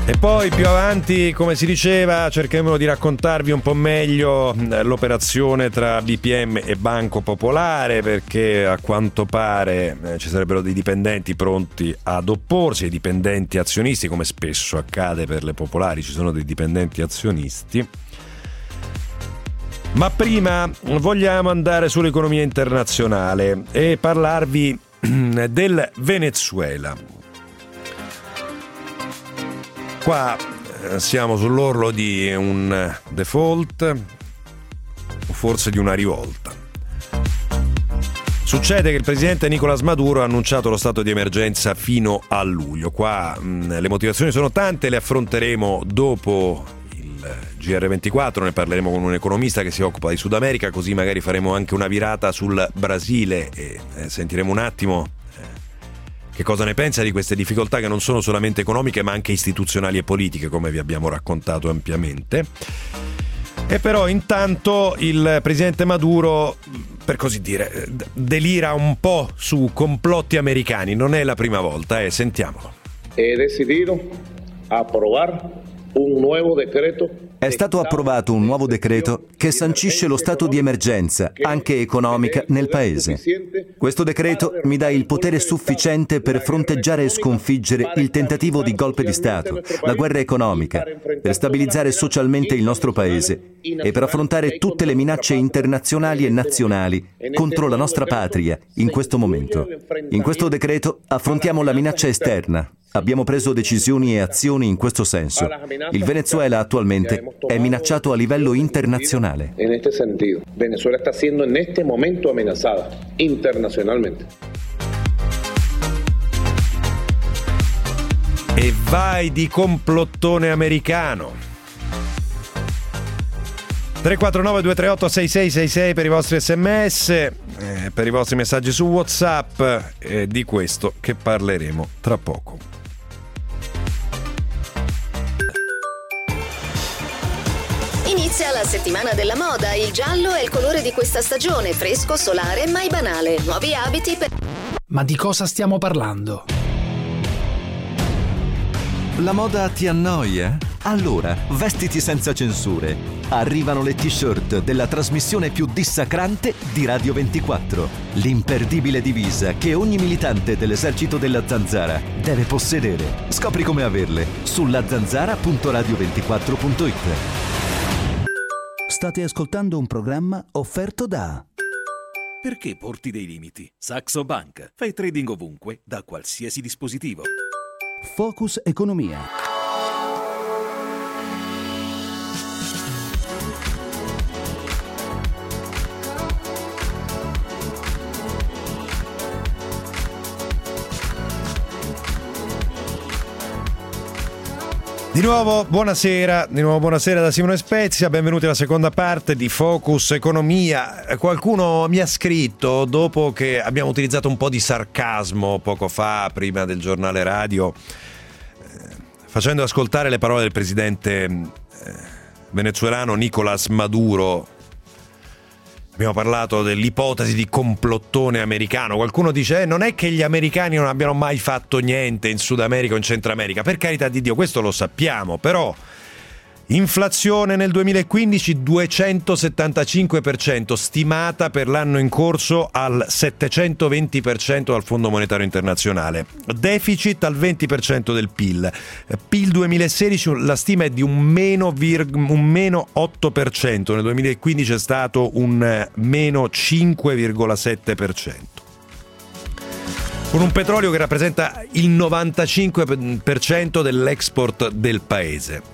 E poi più avanti, come si diceva, cercheremo di raccontarvi un po' meglio l'operazione tra BPM e Banco Popolare, perché a quanto pare ci sarebbero dei dipendenti pronti ad opporsi, ai dipendenti azionisti, come spesso accade per le popolari, ci sono dei dipendenti azionisti. Ma prima vogliamo andare sull'economia internazionale e parlarvi del Venezuela. Qua siamo sull'orlo di un default o forse di una rivolta. Succede che il presidente Nicolás Maduro ha annunciato lo stato di emergenza fino a luglio. Qua le motivazioni sono tante, le affronteremo dopo il GR24, ne parleremo con un economista che si occupa di Sud America, così magari faremo anche una virata sul Brasile e sentiremo un attimo che cosa ne pensa di queste difficoltà che non sono solamente economiche ma anche istituzionali e politiche, come vi abbiamo raccontato ampiamente. E però intanto il presidente Maduro, per così dire, delira un po' su complotti americani. Non è la prima volta, sentiamolo. He decidido aprobar un nuovo decreto. È stato approvato un nuovo decreto che sancisce lo stato di emergenza, anche economica, nel paese. Questo decreto mi dà il potere sufficiente per fronteggiare e sconfiggere il tentativo di golpe di Stato, la guerra economica, per stabilizzare socialmente il nostro paese e per affrontare tutte le minacce internazionali e nazionali contro la nostra patria in questo momento. In questo decreto affrontiamo la minaccia esterna. Abbiamo preso decisioni e azioni in questo senso. Il Venezuela attualmente è minacciato a livello internazionale. In questo sentido, Venezuela sta siendo in questo momento amenazada internazionalmente. E vai di complottone americano. 349-238-6666 per i vostri sms, per i vostri messaggi su WhatsApp, di questo che parleremo tra poco. Inizia la settimana della moda, il giallo è il colore di questa stagione, fresco, solare, mai banale. Nuovi abiti per... Ma di cosa stiamo parlando? La moda ti annoia? Allora, vestiti senza censure. Arrivano le t-shirt della trasmissione più dissacrante di Radio 24. L'imperdibile divisa che ogni militante dell'esercito della Zanzara deve possedere. Scopri come averle sulla zanzara.radio24.it. State ascoltando un programma offerto da... Perché porti dei limiti? Saxo Bank. Fai trading ovunque, da qualsiasi dispositivo. Focus Economia. Di nuovo buonasera da Simone Spezia, benvenuti alla seconda parte di Focus Economia. Qualcuno mi ha scritto, dopo che abbiamo utilizzato un po' di sarcasmo poco fa, prima del giornale radio, facendo ascoltare le parole del presidente venezuelano Nicolás Maduro. Abbiamo parlato dell'ipotesi di complottone americano. Qualcuno dice non è che gli americani non abbiano mai fatto niente in Sud America o in Centro America. Per carità di Dio, questo lo sappiamo, però inflazione nel 2015 275%, stimata per l'anno in corso al 720% dal Fondo Monetario Internazionale. Deficit al 20% del PIL. PIL 2016 la stima è di un meno 8%, nel 2015 è stato un meno 5,7%. Con un petrolio che rappresenta il 95% dell'export del paese.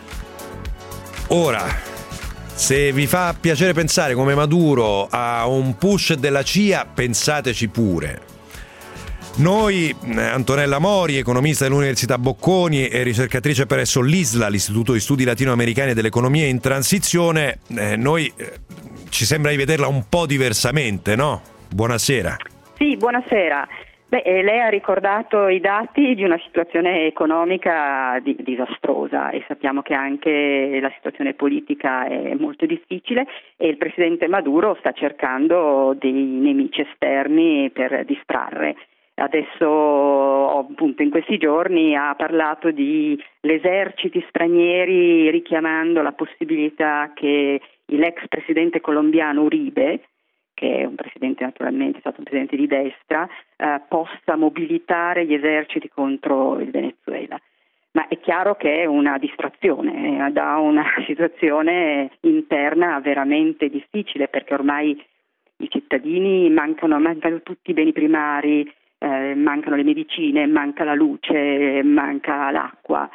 Ora, se vi fa piacere pensare come Maduro a un push della CIA, pensateci pure. Noi, Antonella Mori, economista dell'Università Bocconi e ricercatrice presso l'ISLA, l'Istituto di Studi Latinoamericani dell'Economia in Transizione, noi ci sembra di vederla un po' diversamente, no? Buonasera. Sì, buonasera. Lei ha ricordato i dati di una situazione economica disastrosa e sappiamo che anche la situazione politica è molto difficile e il presidente Maduro sta cercando dei nemici esterni per distrarre. Adesso appunto in questi giorni ha parlato di eserciti stranieri, richiamando la possibilità che l'ex presidente colombiano Uribe, che è un presidente naturalmente, è stato un presidente di destra, possa mobilitare gli eserciti contro il Venezuela. Ma è chiaro che è una distrazione da una situazione interna veramente difficile, perché ormai i cittadini mancano tutti i beni primari, mancano le medicine, manca la luce, manca l'acqua.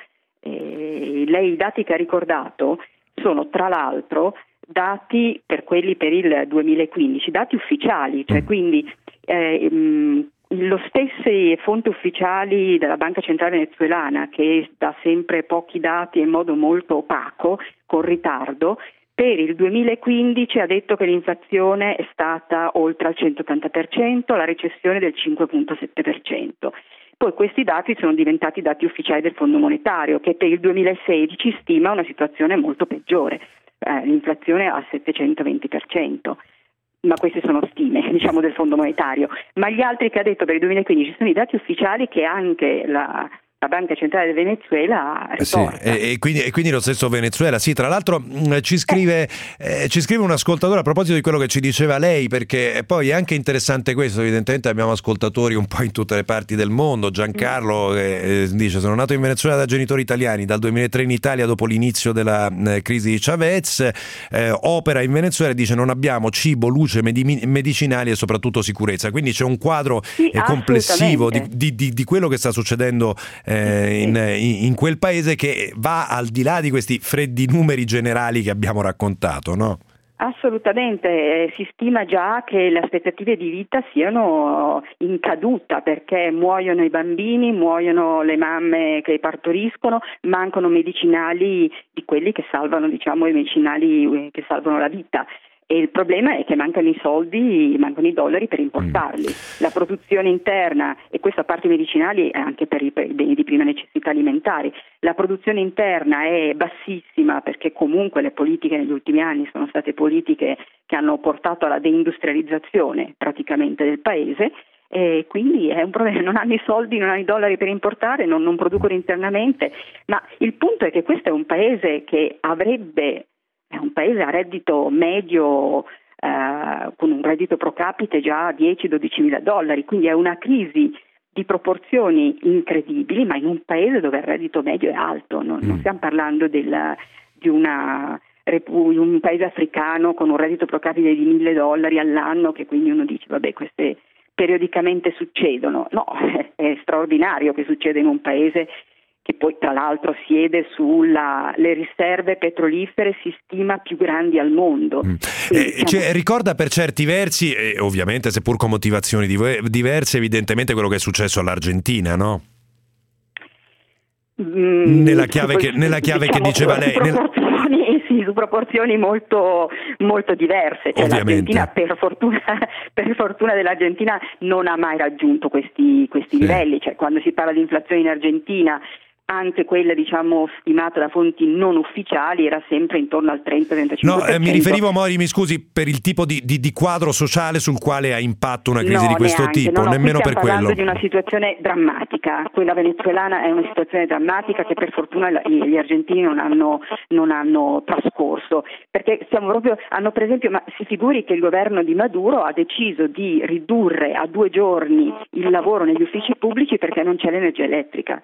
I dati che ha ricordato sono tra l'altro dati per il 2015, dati ufficiali, cioè quindi lo stesse fonti ufficiali della Banca Centrale Venezuelana, che dà sempre pochi dati in modo molto opaco, con ritardo, per il 2015 ha detto che l'inflazione è stata oltre al 180%, la recessione del 5,7%. Poi questi dati sono diventati dati ufficiali del Fondo Monetario, che per il 2016 stima una situazione molto peggiore, l'inflazione al 720%. Ma queste sono stime, diciamo, del Fondo Monetario. Ma gli altri che ha detto per il 2015 sono i dati ufficiali che anche la Banca Centrale del Venezuela riporta. E quindi lo stesso Venezuela. Sì, tra l'altro ci scrive un ascoltatore a proposito di quello che ci diceva lei, perché poi è anche interessante questo. Evidentemente abbiamo ascoltatori un po' in tutte le parti del mondo. Giancarlo dice: sono nato in Venezuela da genitori italiani, dal 2003 in Italia dopo l'inizio della crisi di Chavez, opera in Venezuela e dice: non abbiamo cibo, luce, medicinali e soprattutto sicurezza. Quindi c'è un quadro complessivo di quello che sta succedendo in quel paese, che va al di là di questi freddi numeri generali che abbiamo raccontato, no? Assolutamente, si stima già che le aspettative di vita siano in caduta, perché muoiono i bambini, muoiono le mamme che partoriscono, mancano medicinali di quelli che salvano, diciamo, i medicinali che salvano la vita. E il problema è che mancano i soldi, mancano i dollari per importarli. La produzione interna, e questa parte medicinali è anche per i beni di prima necessità alimentari, la produzione interna è bassissima, perché comunque le politiche negli ultimi anni sono state politiche che hanno portato alla deindustrializzazione praticamente del paese, e quindi è un problema. Non hanno i soldi, non hanno i dollari per importare, non producono internamente. Ma il punto è che questo è un paese che è un paese a reddito medio, con un reddito pro capite già a 10-12 mila dollari, quindi è una crisi di proporzioni incredibili, ma in un paese dove il reddito medio è alto. Non stiamo parlando di un paese africano con un reddito pro capite di $1.000 all'anno, che quindi uno dice vabbè, queste periodicamente succedono. No, è straordinario che succeda in un paese che poi tra l'altro siede le riserve petrolifere, si stima più grandi al mondo. Quindi, ricorda per certi versi, ovviamente seppur con motivazioni diverse, evidentemente quello che è successo all'Argentina, no? Nella chiave che diceva lei. Su proporzioni molto, molto diverse. Cioè, l'Argentina, per fortuna dell'Argentina, non ha mai raggiunto questi livelli. Cioè, quando si parla di inflazione in Argentina, anche quella, diciamo, stimata da fonti non ufficiali, era sempre intorno al 30-35%. No, mi riferivo, Mori, mi scusi, per il tipo di quadro sociale sul quale ha impatto una crisi di questo tipo, nemmeno per quello. Stiamo parlando di una situazione drammatica. Quella venezuelana è una situazione drammatica che per fortuna gli argentini non hanno trascorso, perché hanno per esempio, ma si figuri che il governo di Maduro ha deciso di ridurre a 2 giorni il lavoro negli uffici pubblici perché non c'è l'energia elettrica.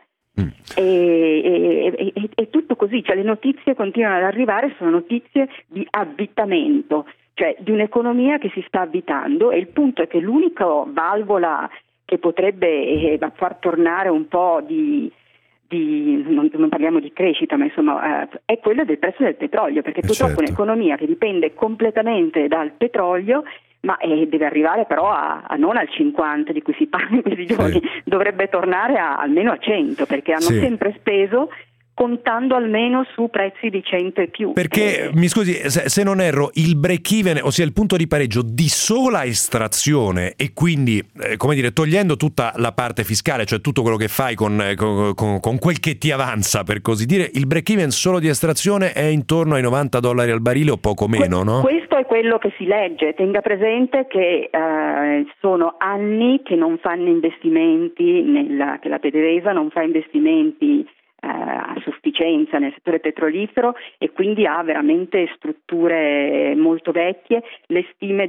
E tutto così, cioè le notizie continuano ad arrivare, sono notizie di avvitamento, cioè di un'economia che si sta avvitando, e il punto è che l'unica valvola che potrebbe far tornare un po' non parliamo di crescita, ma insomma è quella del prezzo del petrolio, perché purtroppo un'economia che dipende completamente dal petrolio, ma deve arrivare però non al 50 di cui si parla in questi giorni, dovrebbe tornare almeno a 100, perché hanno sempre speso contando almeno su prezzi di 100 e più. Perché, mi scusi, se non erro, il break-even, ossia il punto di pareggio di sola estrazione, e quindi, come dire, togliendo tutta la parte fiscale, cioè tutto quello che fai con quel che ti avanza, per così dire, il break-even solo di estrazione è intorno ai $90 al barile o poco meno, no? Questo è quello che si legge. Tenga presente che sono anni che non fanno investimenti, che la PDVSA non fa investimenti a sufficienza nel settore petrolifero, e quindi ha veramente strutture molto vecchie. Le stime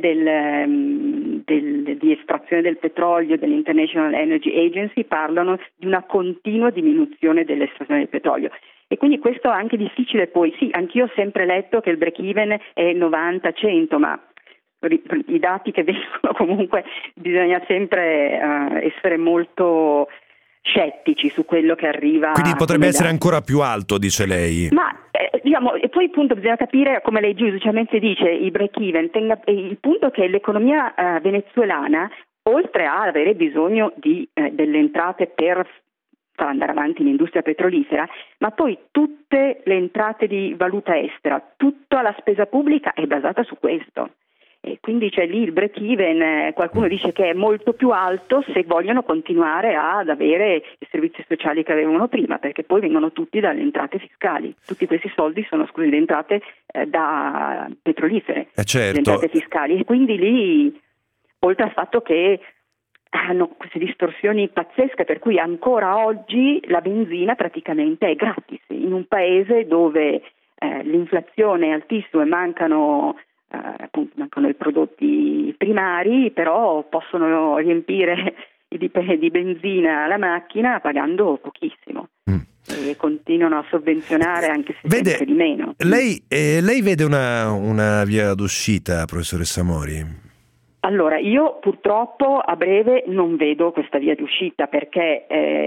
di estrazione del petrolio dell'International Energy Agency parlano di una continua diminuzione dell'estrazione del petrolio, e quindi questo è anche difficile. Poi sì, anch'io ho sempre letto che il break-even è 90-100, ma i dati che vengono, comunque bisogna sempre essere molto scettici su quello che arriva. Quindi potrebbe essere ancora più alto, dice lei. Ma diciamo, e poi appunto bisogna capire, come lei giustamente dice, i break even. Il punto è che l'economia venezuelana, oltre a avere bisogno di delle entrate per far andare avanti l'industria petrolifera, ma poi tutte le entrate di valuta estera, tutta la spesa pubblica è basata su questo. E quindi c'è lì il break even, qualcuno dice che è molto più alto se vogliono continuare ad avere i servizi sociali che avevano prima, perché poi vengono tutti dalle entrate fiscali. Tutti questi soldi sono, le entrate da petrolifere, certo. Le entrate fiscali, e quindi lì, oltre al fatto che hanno queste distorsioni pazzesche, per cui ancora oggi la benzina praticamente è gratis in un paese dove l'inflazione è altissima e mancano i prodotti primari, però possono riempire di benzina la macchina pagando pochissimo. E continuano a sovvenzionare anche se sempre di meno. Lei vede una via d'uscita, professoressa Mori? Allora, io purtroppo a breve non vedo questa via d'uscita, perché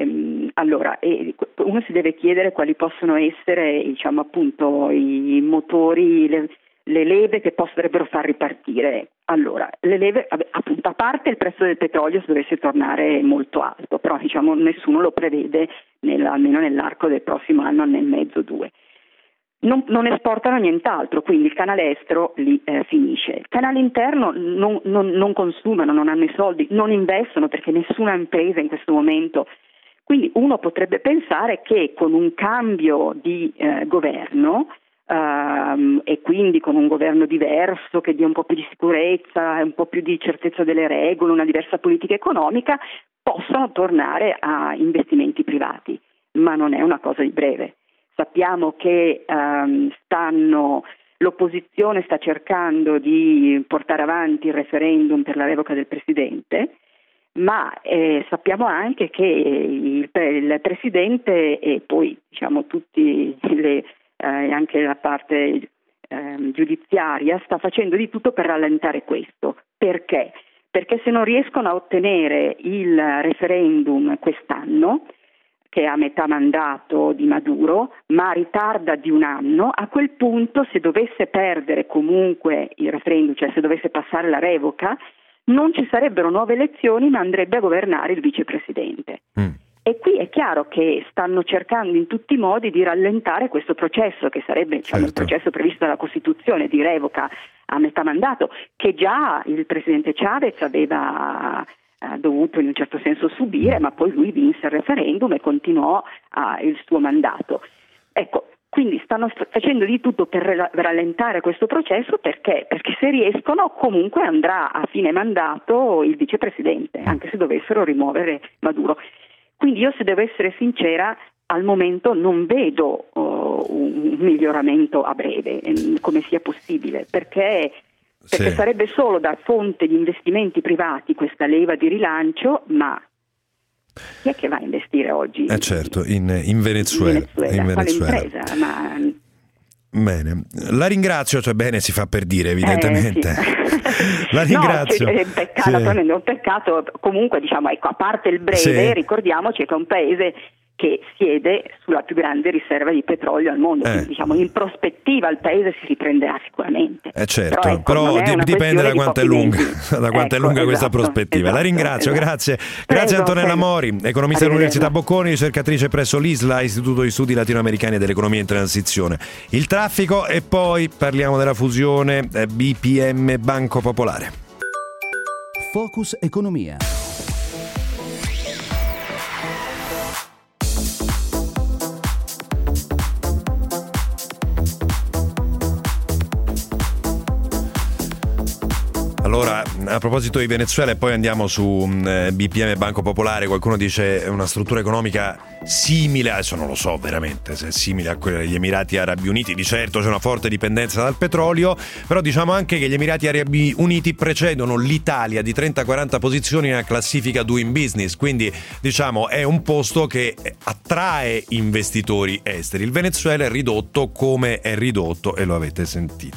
uno si deve chiedere quali possono essere, diciamo, appunto, i motori, le leve che potrebbero far ripartire. Allora, le leve, appunto, a parte il prezzo del petrolio se dovesse tornare molto alto, però diciamo nessuno lo prevede almeno nell'arco del prossimo anno e mezzo, 2. Non esportano nient'altro, quindi il canale estero lì finisce. Il canale interno non consumano, non hanno i soldi, non investono, perché nessuna impresa in questo momento. Quindi uno potrebbe pensare che con un cambio di governo, e quindi con un governo diverso che dia un po' più di sicurezza, un po' più di certezza delle regole, una diversa politica economica, possano tornare a investimenti privati, ma non è una cosa di breve. Sappiamo che l'opposizione sta cercando di portare avanti il referendum per la revoca del presidente, ma sappiamo anche che il presidente e poi diciamo tutti anche la parte giudiziaria sta facendo di tutto per rallentare questo. Perché? Perché se non riescono a ottenere il referendum quest'anno, che è a metà mandato di Maduro, ma ritarda di un anno, a quel punto, se dovesse perdere comunque il referendum, cioè se dovesse passare la revoca, non ci sarebbero nuove elezioni, ma andrebbe a governare il vicepresidente. E qui è chiaro che stanno cercando in tutti i modi di rallentare questo processo, che sarebbe il processo previsto dalla Costituzione di revoca a metà mandato, che già il presidente Chavez aveva dovuto in un certo senso subire, ma poi lui vinse il referendum e continuò il suo mandato. Ecco, quindi stanno facendo di tutto per rallentare questo processo, perché se riescono comunque andrà a fine mandato il vicepresidente, anche se dovessero rimuovere Maduro. Quindi io, se devo essere sincera, al momento non vedo un miglioramento a breve, come sia possibile, perché sarebbe solo da fonte di investimenti privati questa leva di rilancio, ma chi è che va a investire oggi? Certo, in Venezuela. In Venezuela. Impresa, ma... Bene, la ringrazio, cioè bene si fa per dire, evidentemente. Sì. La ringrazio. No, è un peccato, comunque diciamo, ecco, a parte il breve, ricordiamoci che è un paese che siede sulla più grande riserva di petrolio al mondo. Quindi, diciamo, in prospettiva il paese si riprenderà sicuramente. Certo, però dipende da quanto è lunga, questa prospettiva. La ringrazio, grazie. Grazie Antonella Mori, economista dell'Università Bocconi, ricercatrice presso l'ISLA, Istituto di Studi Latinoamericani dell'Economia in Transizione. Il traffico e poi parliamo della fusione BPM Banco Popolare. Focus Economia. Allora, a proposito di Venezuela e poi andiamo su BPM Banco Popolare, qualcuno dice è una struttura economica simile, adesso non lo so veramente se è simile a quella degli Emirati Arabi Uniti, di certo c'è una forte dipendenza dal petrolio, però diciamo anche che gli Emirati Arabi Uniti precedono l'Italia di 30-40 posizioni nella classifica Doing Business, quindi diciamo è un posto che attrae investitori esteri. Il Venezuela è ridotto come è ridotto e lo avete sentito.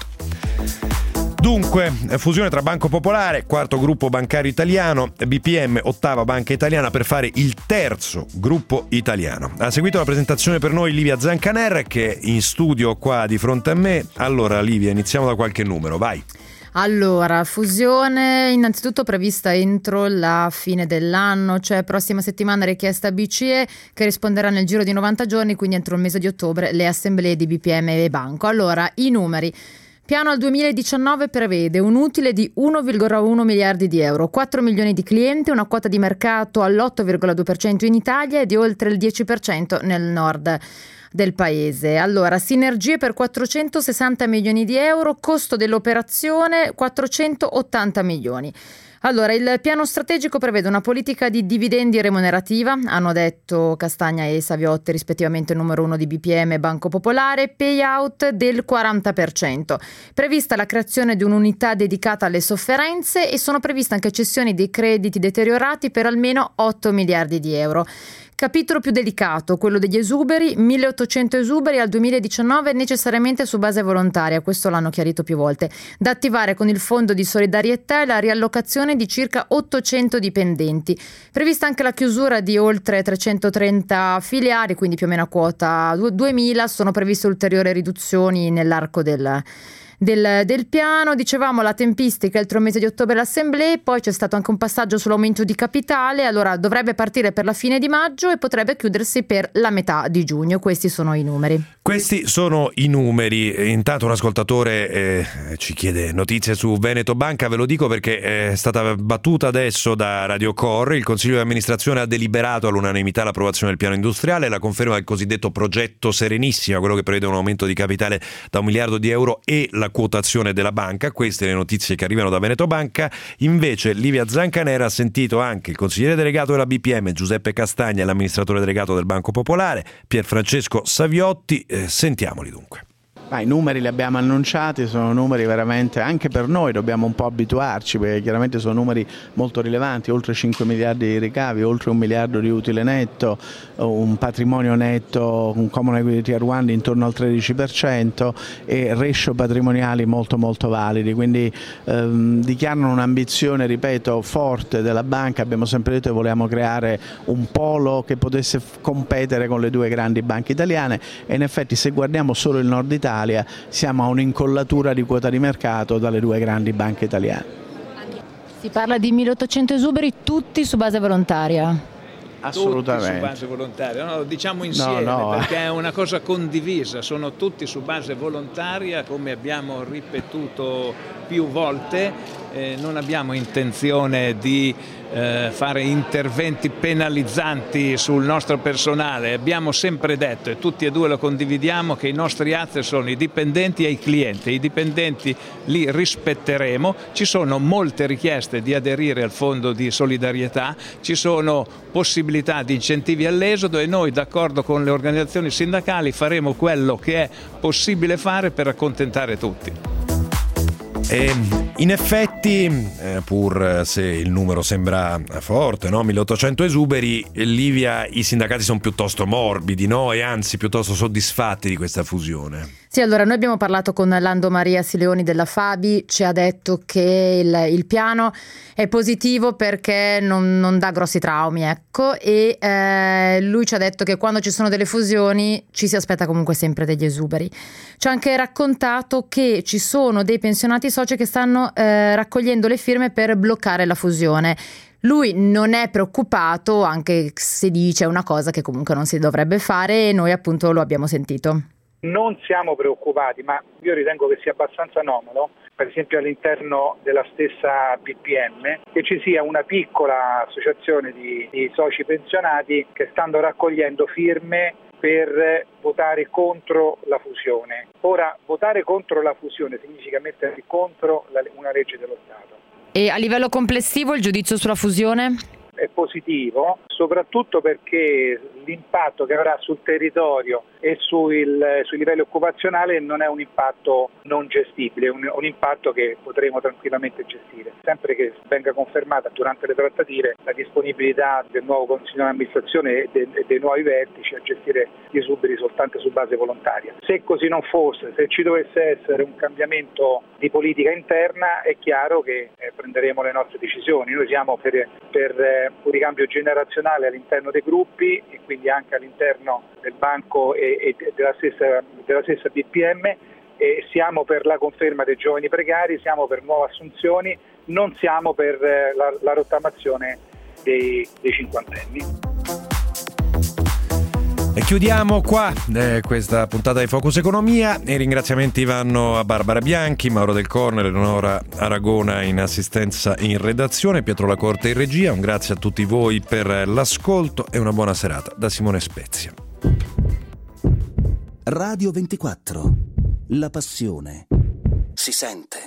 Dunque, fusione tra Banco Popolare, quarto gruppo bancario italiano, BPM, ottava banca italiana per fare il terzo gruppo italiano. Ha seguito la presentazione per noi Livia Zancaner, che è in studio qua di fronte a me. Allora Livia, iniziamo da qualche numero, vai. Allora, fusione innanzitutto prevista entro la fine dell'anno, cioè prossima settimana richiesta BCE che risponderà nel giro di 90 giorni, quindi entro il mese di ottobre le assemblee di BPM e Banco. Allora, i numeri. Piano al 2019 prevede un utile di 1,1 miliardi di euro, 4 milioni di clienti, una quota di mercato all'8,2% in Italia e di oltre il 10% nel nord del paese. Allora, sinergie per 460 milioni di euro, costo dell'operazione 480 milioni. Allora, il piano strategico prevede una politica di dividendi remunerativa, hanno detto Castagna e Saviotti, rispettivamente numero 1 di BPM e Banco Popolare, payout del 40%. Prevista la creazione di un'unità dedicata alle sofferenze e sono previste anche cessioni dei crediti deteriorati per almeno 8 miliardi di euro. Capitolo più delicato, quello degli esuberi, 1800 esuberi al 2019 necessariamente su base volontaria, questo l'hanno chiarito più volte, da attivare con il fondo di solidarietà e la riallocazione di circa 800 dipendenti. Prevista anche la chiusura di oltre 330 filiali, quindi più o meno a quota 2000, sono previste ulteriori riduzioni nell'arco del piano. Dicevamo la tempistica entro il mese di ottobre l'assemblea, poi c'è stato anche un passaggio sull'aumento di capitale, allora dovrebbe partire per la fine di maggio e potrebbe chiudersi per la metà di giugno. Questi sono i numeri. Intanto un ascoltatore ci chiede notizie su Veneto Banca, ve lo dico perché è stata battuta adesso da Radio Core. Il Consiglio di amministrazione ha deliberato all'unanimità l'approvazione del piano industriale e la conferma del cosiddetto progetto Serenissima, quello che prevede un aumento di capitale da 1 miliardo di euro e la quotazione della banca. Queste le notizie che arrivano da Veneto Banca. Invece Livia Zancanera ha sentito anche il consigliere delegato della BPM Giuseppe Castagna e l'amministratore delegato del Banco Popolare Pierfrancesco Saviotti. Sentiamoli dunque. I numeri li abbiamo annunciati, sono numeri veramente, anche per noi dobbiamo un po' abituarci, perché chiaramente sono numeri molto rilevanti, oltre 5 miliardi di ricavi, oltre 1 miliardo di utile netto, un patrimonio netto, un Common Equity Tier 1 intorno al 13% e ratio patrimoniali molto molto validi, quindi dichiarano un'ambizione, ripeto, forte della banca. Abbiamo sempre detto che volevamo creare un polo che potesse competere con le due grandi banche italiane e in effetti se guardiamo solo il nord Italia siamo a un'incollatura di quota di mercato dalle due grandi banche italiane. Si parla di 1800 esuberi tutti su base volontaria? Assolutamente. Tutti su base volontaria, no, lo diciamo insieme perché è una cosa condivisa, sono tutti su base volontaria, come abbiamo ripetuto più volte. Non abbiamo intenzione di fare interventi penalizzanti sul nostro personale. Abbiamo sempre detto, e tutti e due lo condividiamo, che i nostri asset sono i dipendenti e i clienti. I dipendenti li rispetteremo. Ci sono molte richieste di aderire al fondo di solidarietà, ci sono possibilità di incentivi all'esodo e noi, d'accordo con le organizzazioni sindacali, faremo quello che è possibile fare per accontentare tutti. In effetti, pur se il numero sembra forte, no? 1800 esuberi, Livia, i sindacati sono piuttosto morbidi, no? E anzi piuttosto soddisfatti di questa fusione. Sì, allora noi abbiamo parlato con Lando Maria Sileoni della Fabi, ci ha detto che il piano è positivo perché non dà grossi traumi, ecco, e lui ci ha detto che quando ci sono delle fusioni ci si aspetta comunque sempre degli esuberi. Ci ha anche raccontato che ci sono dei pensionati soci che stanno raccogliendo le firme per bloccare la fusione. Lui non è preoccupato, anche se dice una cosa che comunque non si dovrebbe fare, e noi appunto lo abbiamo sentito. Non siamo preoccupati, ma io ritengo che sia abbastanza anomalo, per esempio all'interno della stessa BPM, che ci sia una piccola associazione di soci pensionati che stanno raccogliendo firme per votare contro la fusione. Ora, votare contro la fusione significa mettersi contro una legge dello Stato. E a livello complessivo il giudizio sulla fusione? È positivo, soprattutto perché l'impatto che avrà sul territorio e sui livelli occupazionali non è un impatto non gestibile, è un impatto che potremo tranquillamente gestire, sempre che venga confermata durante le trattative la disponibilità del nuovo Consiglio di amministrazione e dei nuovi vertici a gestire gli esuberi soltanto su base volontaria. Se così non fosse, se ci dovesse essere un cambiamento di politica interna, è chiaro che prenderemo le nostre decisioni. Noi siamo per un ricambio generazionale all'interno dei gruppi e quindi anche all'interno del banco e della stessa BPM, e siamo per la conferma dei giovani precari, siamo per nuove assunzioni, non siamo per la rottamazione dei cinquantenni. E chiudiamo qua questa puntata di Focus Economia. I ringraziamenti vanno a Barbara Bianchi, Mauro Del Corno, Eleonora Aragona in assistenza in redazione, Pietro Lacorte in regia. Un grazie a tutti voi per l'ascolto e una buona serata da Simone Spezia. Radio 24. La passione si sente.